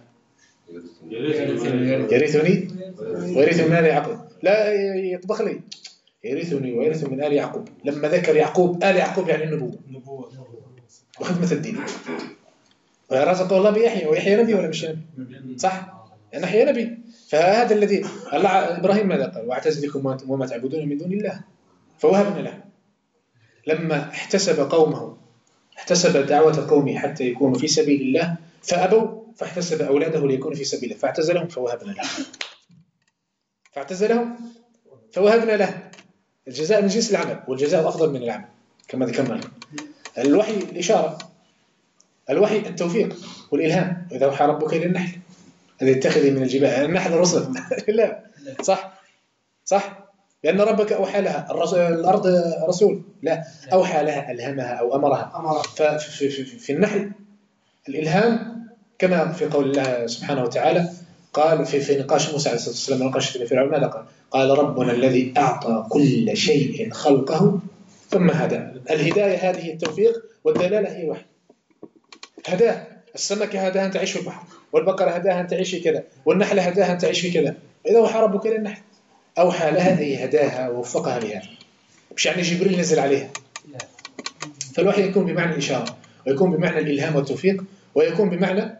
يرثني ويرث من آل يعقوب. لا يطبخ لي، يرثني ويرث من آل يعقوب. لما ذكر يعقوب، آل يعقوب يعني النبوة وخدمة الدين. ورزقه الله بيحيى، ويحيى نبي ولا مش نبي؟ صح؟ يعني يحيى نبي. فهذا الذي الله إبراهيم ماذا قال؟ واعتزلكم وما تعبدون من دون الله، فوهبنا له. لما احتسب قومه، احتسب دعوة قومه حتى يكونوا في سبيل الله فأبوا، فاحتسب أولاده ليكونوا في سبيل الله فاعتزلهم فوهبنا له. فاعتزلهم فوهبنا له. الجزاء من جنس العمل، والجزاء أفضل من العمل كما ذكرنا. الوحي الإشارة، الوحي التوفيق والإلهام. وإذا أوحى ربك إلى النحل أن اتخذي من الجبال، النحل رسل لا صح لأن ربك أوحى لها. الأرض رسول لا، أوحى لها، ألهمها أو أمرها. ففي النحل الإلهام كما في قول الله سبحانه وتعالى قال في نقاش موسى عليه الصلاة والسلام نقاش فرعون ماذا قال ربنا الذي أعطى كل شيء خلقه ثم هدى. الهداية هذه التوفيق، والدلالة هي الوحي. هداه، السمكة هداها أن تعيش في البحر، والبقرة هداها أن تعيش في كذا، والنحلة هداها أن تعيش في كذا. إذا أوحى ربك إلى النحل أوحى لها أي هداها ووفقها لها، مش يعني جبريل نزل عليها. فالوحي يكون بمعنى الإشارة، ويكون بمعنى الإلهام والتوفيق، ويكون بمعنى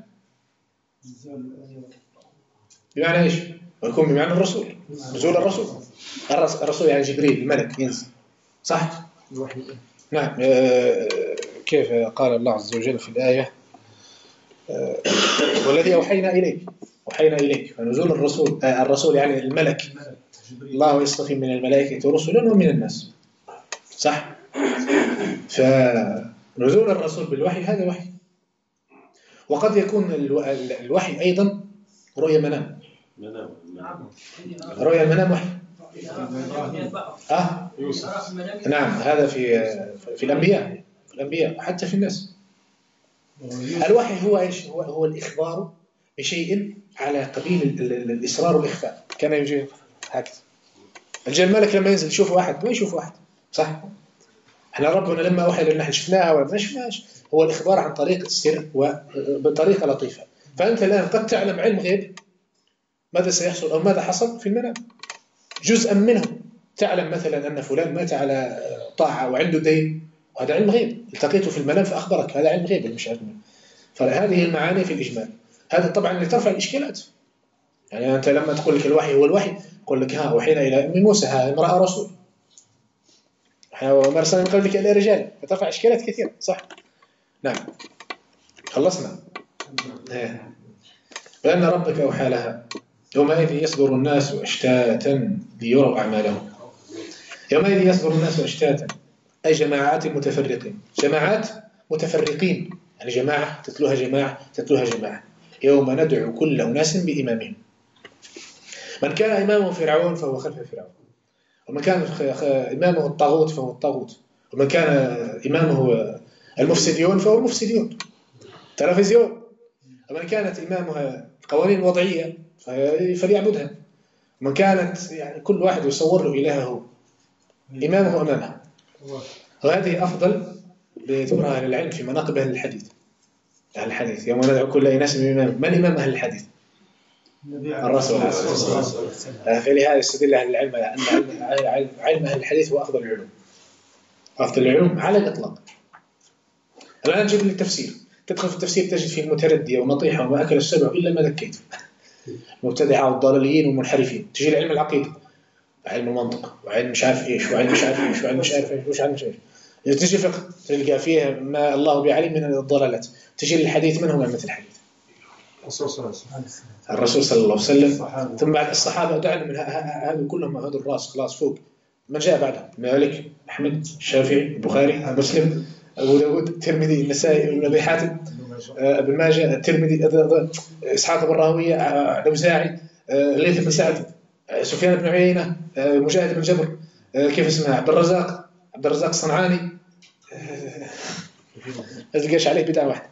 إيش؟ ويكون بمعنى الرسول، نزول الرسول يعني جبريل الملك ينزل صح؟ نعم. كيف قال الله عز وجل في الآية والذي أوحينا إليك. فنزول الرسول يعني الملك. الله يصطفي من الملائكة رسلا ومن الناس صح. فنزول الرسول بالوحي هذا وحي. وقد يكون الوحي أيضا رؤيا منام. رؤيا المنام وحي. نعم، هذا في الأنبياء حتى في الناس. الوحي هو إيش؟ هو الإخبار بشيء على قبيل الإصرار والإخفاء. كان يجي هكذا الجن الملك لما ينزل يشوف واحد ما يشوف واحد صح. احنا ربنا لما أوحى للنحل شفناها ولا ما شفناش. هو الإخبار عن طريق السر وبطريقة لطيفة. فأنت الآن قد تعلم علم غيب ماذا سيحصل أو ماذا حصل في المنام، جزءا منه. تعلم مثلا أن فلان مات على طاعة وعنده دين، وهذا علم غيب التقيته في المنام فأخبرك، هذا علم غيب مش علم. فهذه المعاني في الإجمال. هذا طبعا لترفع الإشكالات. يعني أنت لما تقول لك الوحي هو الوحي، يقول لك ها وحينا إلى أم موسى، ها امرأة رسول، وما أرسلنا من قبلك إلى رجال، فترفع إشكالات كثيرة صح. نعم خلصنا. لأن ربك أوحى لها يومئذ يصدر الناس أشتاتا ليروا أعمالهم. يومئذ يصدر الناس أشتاتا أي جماعات متفرقين، يعني جماعة تتلوها جماعة. يوم ندعو كل أناس بإمامهم. من كان إمامه فرعون فهو خلف فرعون، ومن كان إمامه الطاغوت فهو الطاغوت، ومن كان إمامه المفسدون فهو المفسدون تلفزيون، ومن كانت إمامها القوانين الوضعية فليعبدها، ومن كانت يعني كل واحد يصور له إلهه إمامه أمامه. وهذه أفضل بذكر أهل العلم في مناقب أهل الحديث. يوم ندعو كل أناس بإمام. من إمام أهل الحديث؟ الرسول عليه الصلاة والسلام. فلهذا يستدل أهل العلم على أن علم أهل الحديث هو أفضل العلوم على الإطلاق. الآن نجد للتفسير، تدخل في التفسير تجد فيه المتردية ونطيحة وما أكل السبع إلا ما ذكيت، مبتدعة والضلاليين والمنحرفين. تجي لعلم العقيدة، علم المنطق، وعلم مش عارف إيش، وعلم مش عارف إيش، وعلم مش عارف إيش، وعلم مش عارف إيش. تجي فقه تلقى فيها ما الله بعلم من الضلالات. تجي للحديث منهم أئمة الحديث الرسول صلى الله عليه وسلم، ثم بعد الصحابة دعنا من هذا كلهم هذا الراس خلاص فوق. من جاء بعده؟ مالك، أحمد، الشافعي، البخاري، مسلم، أبو داود، الترمذي، النسائي، ابن أبي حاتم، ابن ماجه، الترمذي، إسحاق بن راهوية، الأوزاعي، الليث بن سعد، سفيان بن عيينة، مجاهد بن جبر، كيف اسمه، عبد الرزاق الصنعاني. ما تلقاش عليه بدعة واحدة،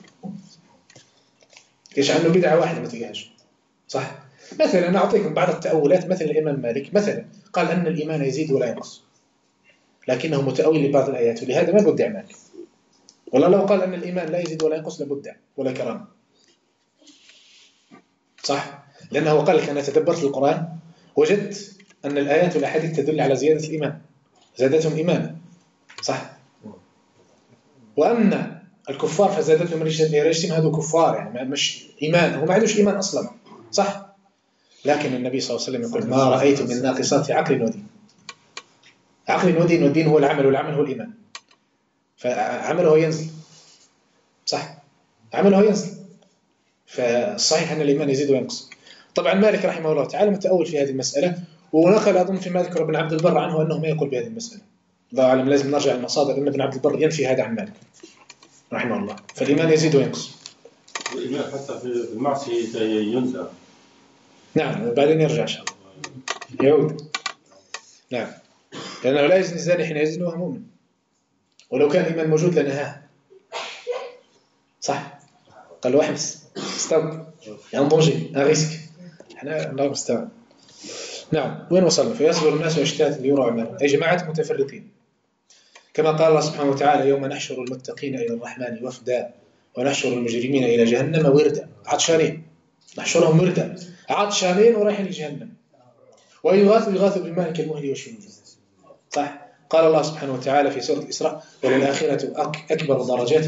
ليش عنه بدعة واحدة ما تلقاش. صح. مثلا أنا أعطيكم بعض التأولات. مثل الإمام مالك مثلا قال أن الإيمان يزيد ولا ينقص، لكنه متأول لبعض الآيات، ولهذا ما بدع مالك. والله لو قال أن الإيمان لا يزيد ولا ينقص لبدع ولا كرامة. صح. لأنه قال لك أنا تدبرت القرآن وجدت أن الآيات والأحاديث تدل على زيادة الإيمان، زادتهم إيمانا. صح. وأن الكفار فزادتهم رجسهم، هذو كفار يعني مش إيمان، هم ما عندوش إيمان أصلا. صح. لكن النبي صلى الله عليه وسلم يقول ما رأيت من ناقصات عقل ودين. عقل ودين، والدين هو العمل، والعمل هو الإيمان. فعمله ينزل. صح. عمله ينزل. فالصحيح أن الإيمان يزيد وينقص. طبعا مالك رحمه الله تعالى متأول في هذه المسألة، ونقل أظن في مالك ابن عبد البر عنه أنه ما يقول بهذه المسألة. الله أعلم، لازم نرجع للمصادر. أن ابن عبد البر ينفي هذا عن مالك رحمه الله. فالإيمان يزيد وينقص. الإيمان حتى في المعصية ينزع. نعم. وبعدين يرجع إن شاء الله، يعود. نعم. لأنه لا يزني الزاني حين يزني وهو مؤمن، ولو كان الإيمان موجود لنهاه. صح. قال له احبس، استوب، يعني ضوجي، ريسك. احنا الله المستعان. نعم. وين وصلنا؟ فيصبر الناس واشتات ليروا أعمالهم، أي جماعة متفرقين. كما قال الله سبحانه وتعالى يوم نحشر المتقين إلى الرحمن وفدا ونحشر المجرمين إلى جهنم وردا. عطشانين، نحشرهم وردا، عطشانين ورايحين لجهنم. وإن يغاثوا بالماء كالمهل يشوي الجنة. صح. قال الله سبحانه وتعالى في سورة الإسراء وللآخرة أكبر درجات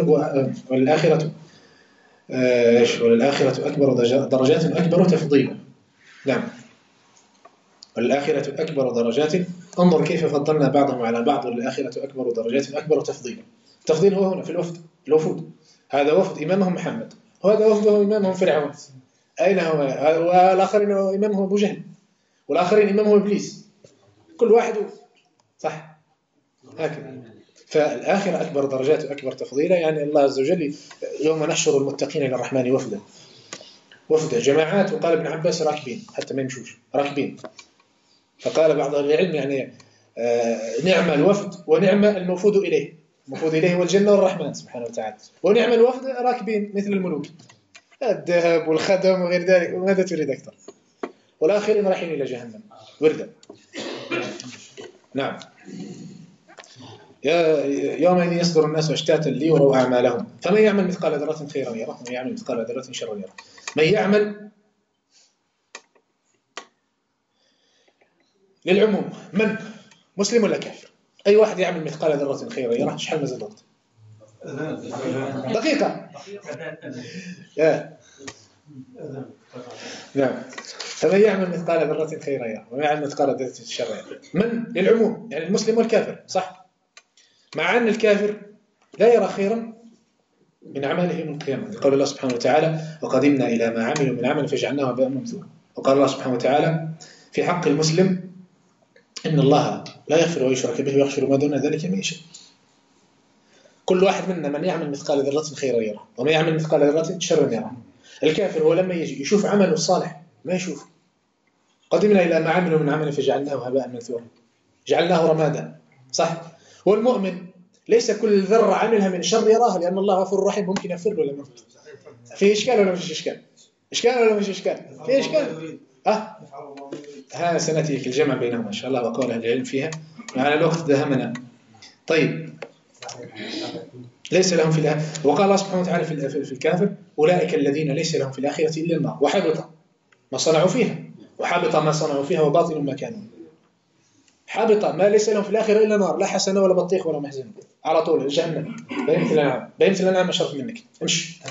وللآخرة أكبر درجات أكبر تفضيلا. نعم. والآخرة أكبر درجات، انظر كيف فضلنا بعضهم على بعض. والآخرة أكبر درجات أكبر تفضيلا. التفضيل هو هنا في الوفود. هذا وفد إمامهم محمد، وهذا وفده إمامهم فرعون. أين هو؟ والآخرين إمامهم أبو جهل، والآخرين إمامهم إبليس. كل واحد. صح. هكذا. فالآخرة أكبر درجات أكبر تفضيلا، يعني الله عز وجل يوم نحشر المتقين إلى الرحمن وفدا جماعات. وقال ابن عباس راكبين، حتى ما يمشوش راكبين. فقال بعض أهل العلم يعني نعم الوفد ونعم الموفود إليه. الموفود إليه هو الجنة والرحمن سبحانه وتعالى، ونعم الوفد راكبين مثل الملوك، الذهب والخدم وغير ذلك. وماذا تريد أكثر؟ والآخرين رايحين إلى جهنم وردا. نعم. يومئذ يصدر الناس أشتاتا ليروا أعمالهم فمن يعمل مثقال ذرة خيرا يره ومن يعمل مثقال ذرة شرا يره. من يعمل للعموم، من مسلم ولا كافر؟ أي واحد يعمل مثقال ذرة خيرا يره. شحال مازال وقت؟ دقيقة. نعم. فمن يعمل مثقال ذرة خيرا يره ومن يعمل مثقال ذرة شرا يره. من للعموم، يعني المسلم والكافر. صح. مع أن الكافر لا يرى خيرا من أعماله يوم القيامة. قال الله سبحانه وتعالى وقدمنا إلى ما عملوا من عمل فجعلناه هباء منثورا. وقال الله سبحانه وتعالى في حق المسلم إن الله لا يغفر ويشرك به ويغفر ما دون ذلك من يشاء. كل واحد منا من يعمل مثقال ذرة خيرا يره ومن يعمل مثقال ذرة شرا يره. الكافر هو لما يجي يشوف عمله الصالح ما يشوف. قدمنا إلى ما عملوا من عمل فجعلناه هباء منثورا، جعلناه رمادا. صح. والمؤمن ليس كل ذرة عملها من شر يراها، لأن الله غفور رحيم ممكن يغفر له لما في إشكال ولا مش إشكال؟ إشكال ولا مش إشكال؟ في إشكال. ها سنأتيك الجمع بينهما إن شاء الله وقول أهل العلم فيها. على الوقت دهمنا. طيب. ليس لهم في الآخرة. وقال الله سبحانه وتعالى في الكافر أولئك الذين ليس لهم في الآخرة إلا النار وحبط ما صنعوا فيها وحبط ما صنعوا فيها وباطل ما كانوا. حبط ما ليس لهم في الآخرة إلا نار، لا حسنة ولا بطيخ ولا محزن، على طول جهنم. بينت الأنعام، بينت الأنعام أشرف منك. امشي.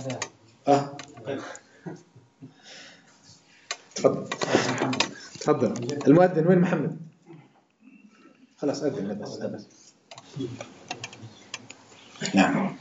تفضل. المؤذن وين محمد؟ خلاص أذن بس. نعم.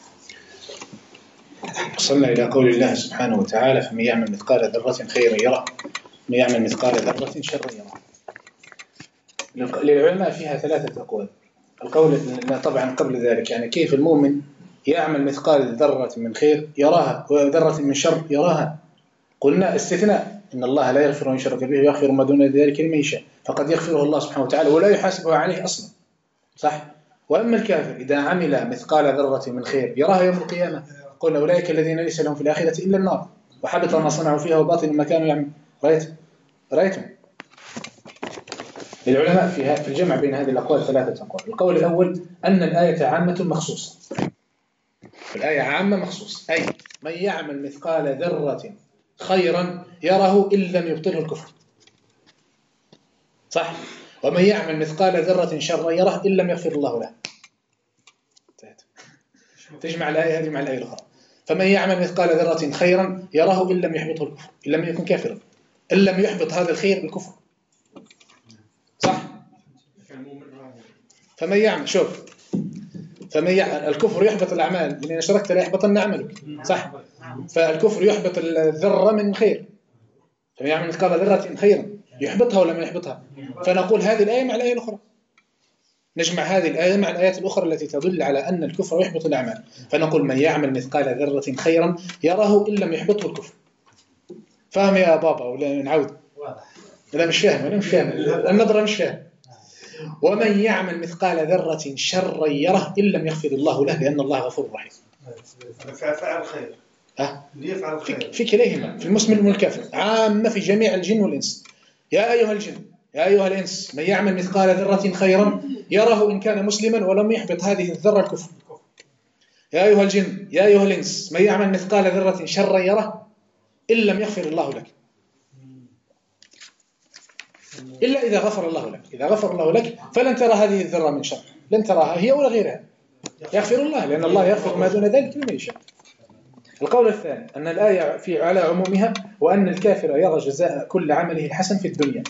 وصلنا إلى قول الله سبحانه وتعالى فمن يعمل مثقال ذرة خيرا يره ومن يعمل مثقال ذرة شرا يره. للعلماء فيها 3 أقوال. القول طبعا قبل ذلك يعني كيف المؤمن يعمل مثقال ذرة من خير يراها وذرة من شر يراها. قلنا استثناء إن الله لا يغفر أن يشرك به ويغفر ما دون ذلك لمن يشاء، فقد يغفره الله سبحانه وتعالى ولا يحاسبه عليه أصلا، صح؟ وأما الكافر إذا عمل مثقال ذرة من خير يراها يوم القيامة. قلنا أولئك الذين ليس لهم في الآخرة إلا النار وحبط ما صنعوا فيها وباطل ما كانوا يعملون. رأيتم؟ للعلماء في الجمع بين هذه الأقوال ثلاثة أقوال. القول الأول أن الآية عامة مخصوصة، الآية عامة مخصوص، أي من يعمل مثقال ذرة خيرا يره إن لم يبطله الكفر، صح؟ ومن يعمل مثقال ذرة شرا يره إن لم يغفر الله له. تجمع الآية هذه مع الآية الأخرى. فمن يعمل مثقال ذرة خيرا يره إن لم يحبطه الكفر، إن لم يكن كافرا، إن لم يحبط هذا الخير بالكفر، صح؟ فمن يعمل شوف فمن يعمل الكفر يحبط الأعمال، لأن أشركت لا يحبطن عملك، صح؟ فالكفر يحبط الذرة من خير، فمن يعمل مثقال ذرة خيرا يحبطها ولا ما يحبطها. فنقول هذه الآية مع الآية الأخرى، نجمع هذه الآية مع الآيات الأخرى التي تدل على أن الكفر يحبط الأعمال. فنقول من يعمل مثقال ذرة خيرا يره إن لم يحبطه الكفر. فاهم يا بابا ولا نعود؟ لا مش فاهم، أنا مش فاهم النظرة، مش فاهم. ومن يعمل مثقال ذرة شرا يره إن لم يغفر الله له لأن الله غفور رحيم. فعل خير ليفعل خير في كليهما، في المسلم والكافر، عامة في جميع الجن والإنس. يا أيها الجن يا أيها الإنس من يعمل مثقال ذرة خيرا يره إن كان مسلما ولم يحبط هذه الذرة الكفر. يا أيها الجن يا أيها الإنس من يعمل مثقال ذرة شرا يره إن لم يغفر الله لك، إلا إذا غفر الله لك. إذا غفر الله لك فلن ترى هذه الذرة من شر، لن تراها هي ولا غيرها، يغفر الله، لأن الله يغفر ما دون ذلك لمن يشاء. القول الثاني أن الآية في على عمومها، وأن الكافر يرى جزاء كل عمله الحسن في الدنيا.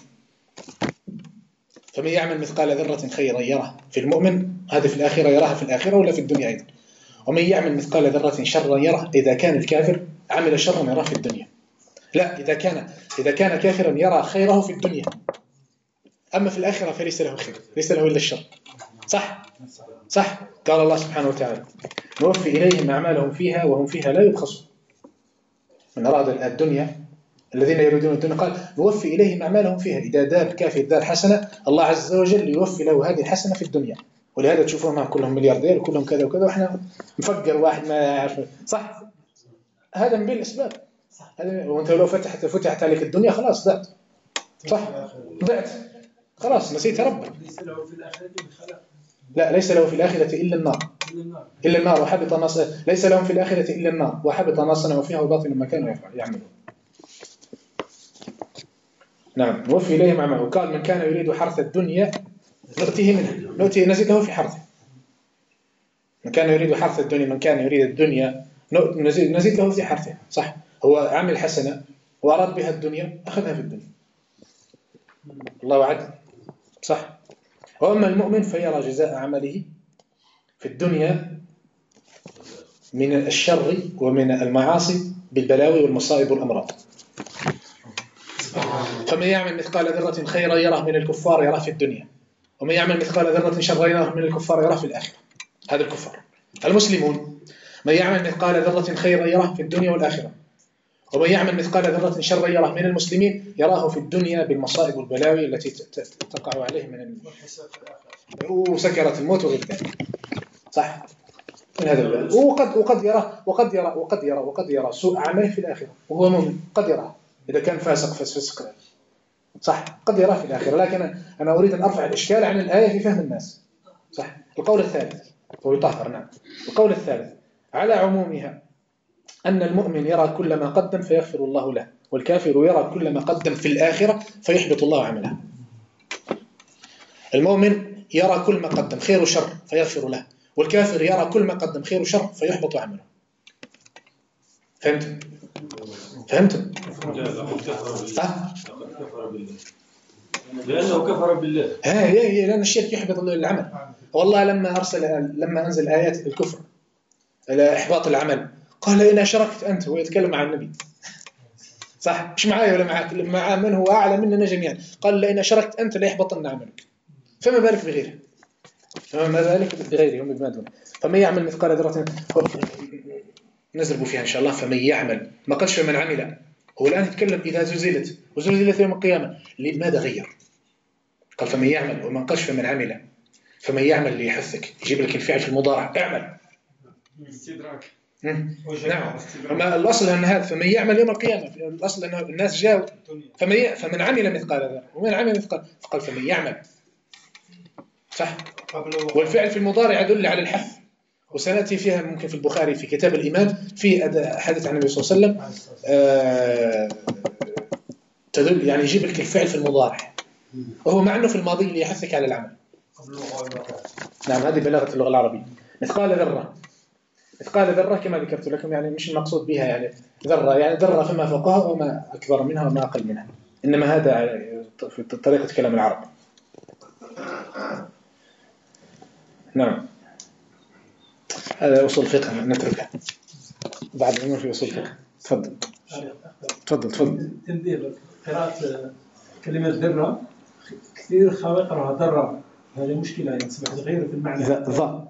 فمن يعمل مثقال ذرة خيرا يره في المؤمن، هذا في الآخرة يراها في الآخرة ولا في الدنيا أيضا. ومن يعمل مثقال ذرة شرا يره، إذا كان الكافر عمل شرا يراه في الدنيا. لا، إذا كان كافرا يرى خيره في الدنيا، أما في الآخرة فليس له خير، ليس له إلا الشر، صح؟ قال الله سبحانه وتعالى نوفي إليهم أعمالهم فيها وهم فيها لا يبخسون. من أراد الدنيا الذين يريدون الدنيا قال نوفي إليهم أعمالهم فيها. إذا دار كافر دار حسنة الله عز وجل يوفي له هذه الحسنة في الدنيا. ولهذا تشوفهم معهم كلهم ملياردير وكلهم كذا وكذا، وإحنا مفكر واحد ما يعرف، صح؟ هذا من بين الأسباب. وأنت لو فتحت عليك الدنيا خلاص ضعت، صح؟ ضعت خلاص، نسيت ربك. ليس له في الآخرة خلاق. لا، ليس له في الآخرة إلا النار، إلا النار وحبط ما صنعوا. ليس لهم في الآخرة إلا النار وحبط ما صنعوا فيها وباطل ما كانوا يعملون. نعم، نوفي إليهم أعمالهم. وقال من كان يريد حرث الدنيا نؤتيه منها، نزيد له في حرثه. من كان يريد حرث الدنيا، من كان يريد الدنيا نزيد له في حرثه، صح؟ هو عمل حسنة وأراد بها الدنيا أخذها في الدنيا، الله وعد، صح؟ وأما المؤمن فيرى جزاء عمله في الدنيا من الشر ومن المعاصي بالبلاوي والمصائب والأمراض. فمن يعمل مثقال ذرة خيرا يره من الكفار يراه في الدنيا، ومن يعمل مثقال ذرة شرا يره من الكفار يراه في الآخرة. هذا الكفار. المسلمون من يعمل مثقال ذرة خيرا يره في الدنيا والآخرة، ومن يعمل مثقال ذرة شرا يره من المسلمين يراه في الدنيا بالمصائب والبلاوي التي تقع عليه من وسكرة الموت وغير ذلك، صح؟ من هذا الباب. وقد يرى سوء عمله في الآخرة وهو مؤمن، قد يراه إذا كان فاسق، صح؟ قد يراه في الآخرة. لكن أنا أريد أن أرفع الإشكال عن الآية في فهم الناس، صح؟ القول الثالث ويطهر، نعم. القول الثالث على عمومها أن المؤمن يرى كل ما قدم فيغفر الله له، والكافر يرى كل ما قدم في الآخرة فيحبط الله عمله. المؤمن يرى كل ما قدم خير وشر فيغفر له، والكافر يرى كل ما قدم خير وشر فيحبط عمله. فهمتم؟ لأنه كفر بالله. لأن الشرك يحبط العمل. والله لما أنزل آيات الكفر على إحباط العمل قال لئن أشركت أنت، هو يتكلم عن النبي، صح؟ مش معايا ولا معاك، مع من هو أعلى مننا جميعا. قال لئن أشركت أنت ليحبطن عملك، فما بالك بغيره. فما ذلك بغيرهم بما دونه. فمن يعمل مثقال ذرة نزرب فيها إن شاء الله. فمن يعمل، ما قالش فمن عمل. هو الآن يتكلم إذا زلزلت وزلزلت يوم القيامة، لماذا غير؟ قال فمن يعمل، وما قالش فمن عمل. فمن يعمل ليحثك، يجيب لك الفعل في المضارع، اعمل. استدراك. نعم. أما الأصل أن هذا فمن يعمل يوم القيامة، الأصل أن الناس جاءوا فمن عمل مثقال ذرة، ومن عمل مثقال، فقال فمن يعمل. صح. والفعل في المضارع يدل على الحث، وسنأتي فيها ممكن في البخاري في كتاب الإيمان في حديث عن النبي صلى الله عليه وسلم تدل يعني يجيب لك الفعل في المضارع وهو مع أنه في الماضي ليحثك على العمل. نعم، هذه بلاغة اللغة العربية. مثقال ذرة، مثقال ذرة كما ذكرت لكم يعني مش المقصود بها يعني ذرة، يعني ذرة فيما فوقها وما أكبر منها وما أقل منها، إنما هذا في طريقة كلام العرب. نعم، هذا أصول فقه نتركه بعد الأمور في أصول فقه. تفضل تفضل. تنبيه قراءة كلمة ذرة كثير خواطرها ذرة، هذه مشكلة يعني تسمح تغير في المعنى. ذرة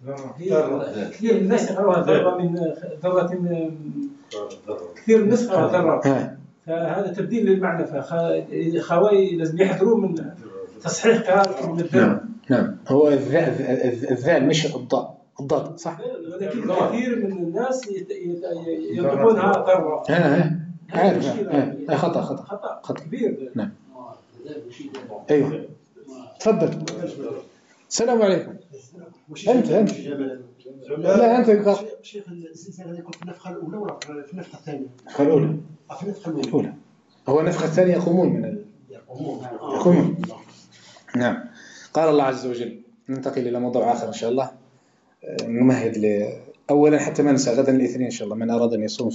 كثير الناس يقرأوها ذرة من ذرة، كثير الناس يقرأوها ذرة، فهذا تبديل للمعنى. فخواي لازم يحذروا من تصحيح قراءة كلمة ذرة. نعم، هو الذال مش الضاد صح؟ ولكن كثير من الناس ينطقونها ذرة. عارف خطأ كبير. نعم. أيوه تفضل. السلام عليكم. أنت لا أنت شيخ الزلزال يكون في النفخة الأولى ولا في النفخة الثانية؟ النفخة الأولى. في النفخة الأولى. هو النفخة الثانية يقومون يقومون. نعم. قال الله عز وجل. ننتقل إلى موضوع آخر إن شاء الله، نمهد أولا حتى ما ننسى غدا الاثنين إن شاء الله، من أراد أن يصوم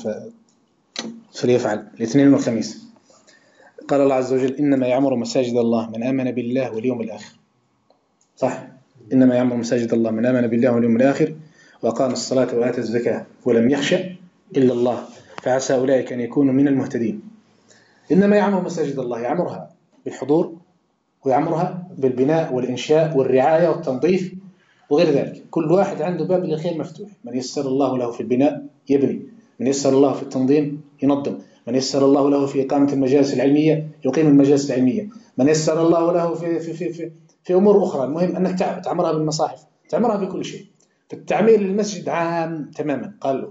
فليفعل الاثنين والخميس. قال الله عز وجل إنما يعمر مساجد الله من آمن بالله واليوم الآخر. صح؟ إنما يعمر مساجد الله من آمن بالله واليوم الآخر وأقام الصلاة وآتى الزكاة ولم يخش إلا الله فعسى أولئك أن يكونوا من المهتدين. إنما يعمر مساجد الله، يعمرها بالحضور ويعمرها بالبناء والإنشاء والرعاية والتنظيف وغير ذلك. كل واحد عنده باب للخير مفتوح، من يسر الله له في البناء يبني، من يسر الله في التنظيم ينظم، من يسر الله له في إقامة المجالس العلمية يقيم المجالس العلمية، من يسر الله له في أمور أخرى. المهم أنك تعمرها بالمصاحف، تعمرها بكل شيء. فالتعمير للمسجد عام تماما. قال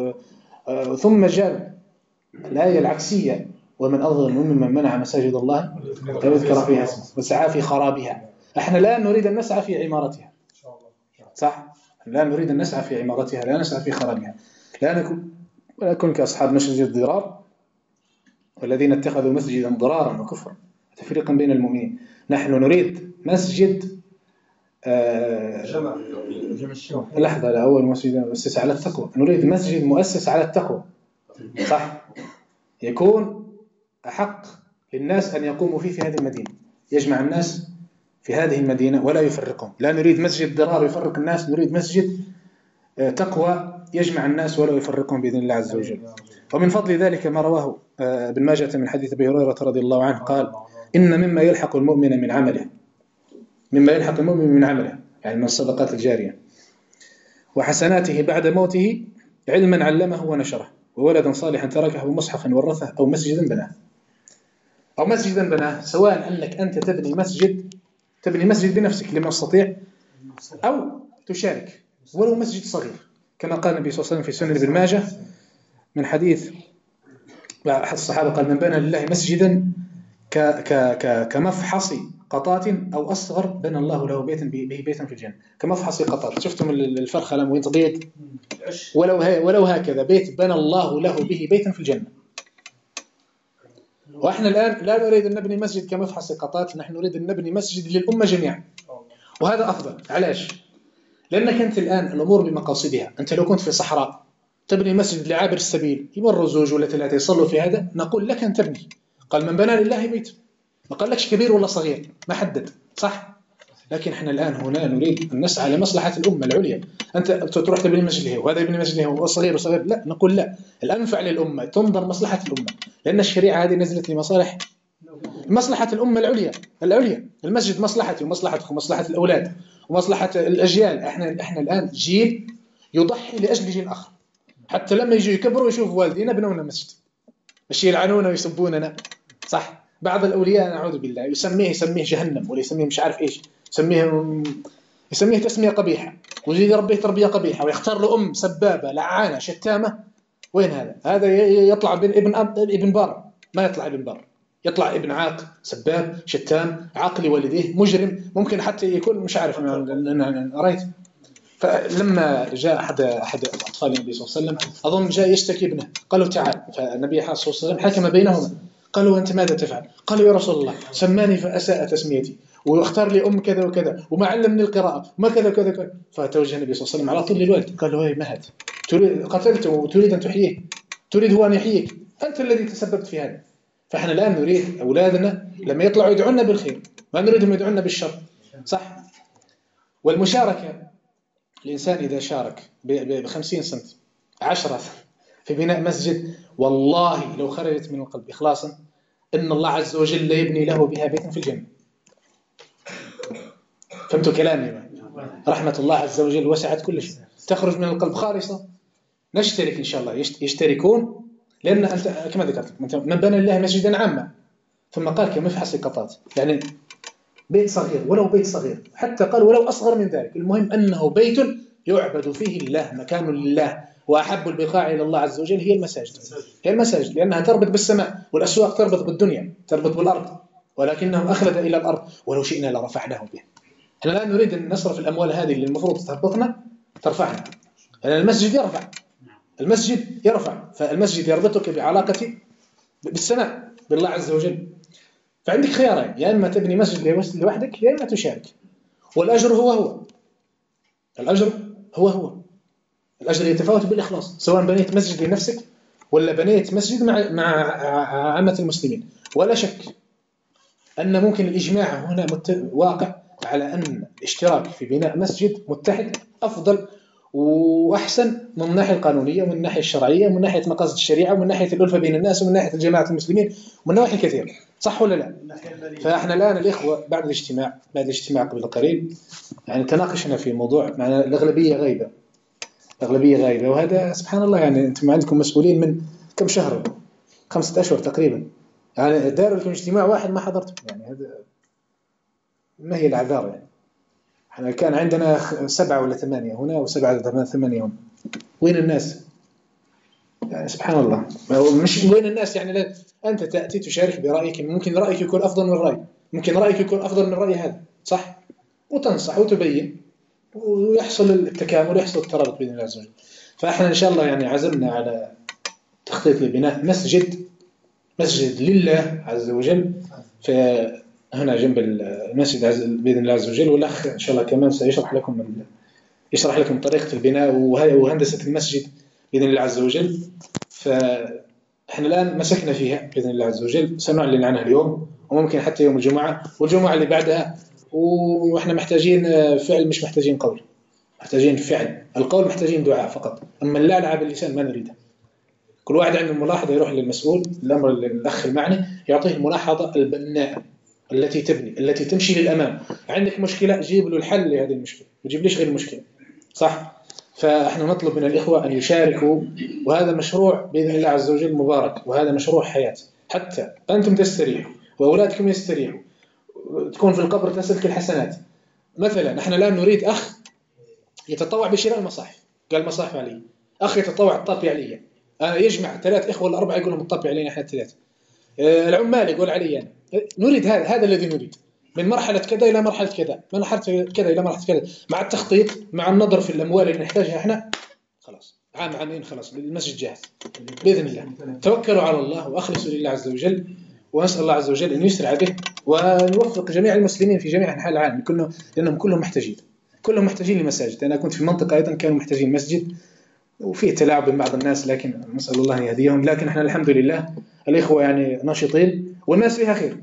ثم جاء الآية العكسية ومن أظلم ممن منع مساجد الله ويذكر فيها اسمه وسعى في خرابها. احنا لا نريد أن نسعى في عمارتها، صح؟ لا نريد أن نسعى في عمارتها، لا نسعى في خرابها، لا نكون كأصحاب مسجد الضرار والذين اتخذوا مسجدا ضرارا وكفرا تفريقا بين المؤمنين. نحن نريد مسجد لحظة، لا أول مسجد مؤسس على التقوى، نريد مسجد مؤسس على التقوى، صح؟ يكون أحق للناس أن يقوموا فيه في هذه المدينة، يجمع الناس في هذه المدينة ولا يفرقهم. لا نريد مسجد ضرار يفرق الناس، نريد مسجد تقوى يجمع الناس ولا يفرقهم بإذن الله عز وجل. ومن فضل ذلك ما رواه ابن ماجه من حديث أبي هريرة رضي الله عنه قال إن مما يلحق المؤمن من عمله، مما يلحق المؤمن من عمله يعني من الصدقات الجارية وحسناته بعد موته علما علمه ونشره وولدا صالحا تركه ومصحفا ورثه أو مسجدا بناه، سواء أنك أنت تبني مسجد بنفسك لما تستطيع أو تشارك ولو مسجد صغير، كما قال النبي صلى الله عليه وسلم في سنن ابن ماجه من حديث أحد الصحابة قال من بنى لله مسجدا كمفحص قطات أو أصغر بنى الله له بيتا في الجنة. كمفحص قطات، شفتم الفرخة لما تبيض ولو هكذا بيت بنى الله له به بيتا في الجنة. وإحنا الآن لا نريد أن نبني مسجد كمفحص قطات، نحن نريد أن نبني مسجد للأمة جميعا، وهذا أفضل. علاش؟ لأنك أنت الآن الأمور بمقاصدها. أنت لو كنت في صحراء تبني مسجد لعابر السبيل يمروا 2 ولا 3 يصلوا في هذا، نقول لك أن تبني. قال من بنى لله بيت، ما قال لكش كبير ولا صغير، ما حدد، صح؟ لكن احنا الآن هنا نريد أن نسعى لمصلحة الأمة العليا. أنت تروح تبني مسجد له وهذا يبني مسجد له وصغير وصغير، لا، نقول لا، الأنفع للأمة تنظر مصلحة الأمة، لأن الشريعة هذه نزلت لمصالح مصلحة الأمة العليا. المسجد مصلحتي ومصلحتك ومصلحة الأولاد ومصلحة الأجيال. إحنا الآن جيل يضحي لأجل جيل آخر، حتى لما يجوا يكبروا يشوفوا والدينا بنوا لنا مسجد، مش يلعنونا ويسبوننا. صح، بعض الأولياء نعوذ بالله يسميه جهنم، ولا يسميه مش عارف إيش، يسميه تسمية قبيحة، ويجي يربيه تربية قبيحة، ويختار له أم سبابة لعانة شتامة. وين هذا يطلع ابن بار، ما يطلع ابن بار، يطلع ابن عاق سباب شتام عاقل والديه مجرم، ممكن حتى يكون مش عارف. أنا رأيت فلما جاء أحد أطفال النبي صلى الله عليه وسلم أظن جاء يشتكي ابنه، قالوا تعال، فالنبي صلى الله عليه وسلم حكم بينهما، قالوا أنت ماذا تفعل؟ قالوا يا رسول الله سماني فأساء تسميتي واختار لي أم كذا وكذا وما علمني القراءة وما كذا وكذا. فتوجه النبي صلى الله عليه وسلم على طول للوالد، قال له ما هذا؟ قتلته وتريد أن تحييه، تريد هو أن يحييك، أنت الذي تسببت في هذا. فإحنا الآن نريد أولادنا لما يطلعوا يدعونا بالخير، ما نريدهم يدعونا بالشر. صح. والمشاركة، الإنسان إذا شارك ب50 سنت 10 في بناء مسجد، والله لو خرجت من القلب إخلاصا إن الله عز وجل يبني له بها بيتا في الجنة. فهمتوا كلامي؟ رحمة الله عز وجل وسعت كل شيء، تخرج من القلب خالصة. نشترك إن شاء الله، يشتركون، لأن أنت كما ذكرت من بنى الله مسجدا عاما، ثم قال كما في حصر قطات، يعني بيت صغير، ولو بيت صغير، حتى قال ولو أصغر من ذلك، المهم أنه بيت يعبد فيه الله، مكان لله. وأحب البقاع إلى الله عز وجل هي المساجد، لأنها تربط بالسماء، والأسواق تربط بالدنيا، تربط بالأرض، ولكنه أخلد إلى الأرض، ولو شئنا لرفعناه به. احنا الآن نريد أن نصرف الأموال هذه اللي المفروض تربطنا ترفعنا، لأن المسجد يرفع، فالمسجد يربطك بعلاقة بالسماء بالله عز وجل. فعندك خيارين، يا إما تبني مسجد لوحدك، يا إما تشارك، والأجر هو الأجر يتفاوت بالإخلاص، سواء بنيت مسجد لنفسك ولا بنيت مسجد مع عامة المسلمين. ولا شك أن ممكن الإجماع هنا واقع على أن الاشتراك في بناء مسجد متحد أفضل وأحسن من الناحية القانونية، ومن الناحية الشرعية، ومن ناحية مقاصد الشريعة، ومن ناحية الألفة بين الناس، ومن ناحية الجماعة المسلمين، ومن نواحي كثيرة. صح ولا لا؟ فإحنا الآن الإخوة بعد الاجتماع قبل قليل يعني تناقشنا في موضوع، مع الأغلبية غايبة، وهذا سبحان الله. يعني أنتم عندكم مسؤولين من كم شهر، 5 أشهر تقريبا، يعني دار لكم اجتماع واحد ما حضرتم، يعني هذا ما هي الأعذار؟ يعني احنا كان عندنا 7 ولا 8 هنا، و7 8 هنا. وين الناس؟ يعني سبحان الله، مش وين الناس، يعني أنت تأتي تشارك برأيك، ممكن رأيك يكون أفضل من رأي، ممكن رأيك يكون أفضل من رأي هذا، صح؟ وتنصح وتبين، ويحصل التكامل، ويحصل الترابط بإذن الله عز وجل. فإحنا إن شاء الله يعني عزمنا على تخطيط لبناء مسجد لله عز وجل هنا جنب المسجد بإذن الله عز وجل. والأخ إن شاء الله كمان سيشرح لكم طريقة البناء وهندسة المسجد بإذن الله عز وجل. فإحنا الآن مسكنا فيها بإذن الله عز وجل، سنعلن عنها اليوم، وممكن حتى يوم الجمعة والجمعة اللي بعدها. وإحنا محتاجين فعل، مش محتاجين قول، محتاجين فعل. القول محتاجين دعاء فقط، أما اللعلعة باللسان ما نريدها. كل واحد عنده ملاحظة يروح للمسؤول، الأمر الأخ المعني يعطيه الملاحظة البناءة التي تبني، التي تمشي للأمام. عندك مشكلة جيب له الحل لهذه المشكلة، وجيب ليش غير المشكلة، صح؟ فإحنا نطلب من الإخوة أن يشاركوا، وهذا مشروع بإذن الله عز وجل مبارك، وهذا مشروع حياة، حتى أنتم تستريحوا وأولادكم يستريحوا، تكون في القبر تسلك الحسنات. مثلا نحن الآن نريد أخ يتطوع بشراء المصاحف، قال مصاحف علي، أخ يتطوع الطابع علي، يجمع 3 إخوة ولا 4 يقولهم الطابع علينا إحنا 3، العمال يقول علي أنا. نريد هذا الذي نريد، من مرحلة كذا إلى مرحلة كذا، من مرحلة كذا إلى مرحلة كذا، مع التخطيط، مع النظر في الأموال اللي نحتاجها إحنا. خلاص عامين خلاص المسجد جاهز بإذن الله. توكلوا على الله وأخلصوا لله عز وجل، ونسأل الله عز وجل أن يسرع به ونوفق جميع المسلمين في جميع أنحاء العالم، لأنهم كلهم محتاجين لمساجد. أنا كنت في منطقة أيضا كانوا محتاجين مسجد، وفيه تلاعب بين بعض الناس، لكن نسأل الله أن يهديهم. لكن احنا الحمد لله الإخوة يعني ناشطين، والناس فيها خير.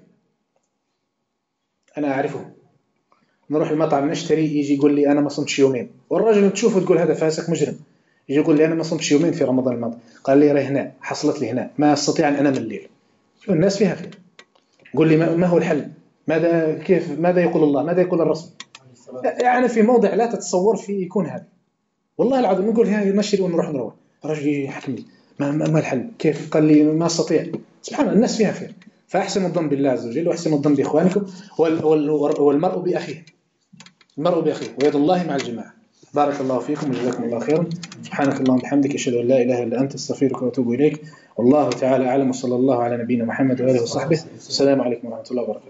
أنا أعرفه، نروح المطعم نشتري، يجي يقول لي أنا ما صمتش يومين، والرجل تشوفه تقول هذا فاسق مجرم، يجي يقول لي أنا ما صمتش يومين في رمضان الماضي، قال لي راه هنا حصلت لي هنا ما أستطيع أن أنام الليل. الناس فيها خير، قل لي ما هو الحل، ماذا يقول الله، ماذا يقول الرسول. يعني في موضع لا تتصور فيه يكون هذا، والله العظيم نقول هاي نشري ونروح نروح، رجل يحكم لي ما الحل، كيف، قال لي ما استطيع. سبحان الله، الناس فيها خير. فاحسنوا الظن بالله عز وجل واحسنوا الظن باخوانكم، والمرء باخيه، المرء باخيه، ويد الله مع الجماعه. بارك الله فيكم وجزاكم الله خيرا. سبحانك اللهم وبحمدك، اشهد ان لا اله الا انت، استغفرك واتوب اليك. والله تعالى اعلم، وصلى الله على نبينا محمد واله وصحبه. السلام عليكم ورحمه الله وبركاته.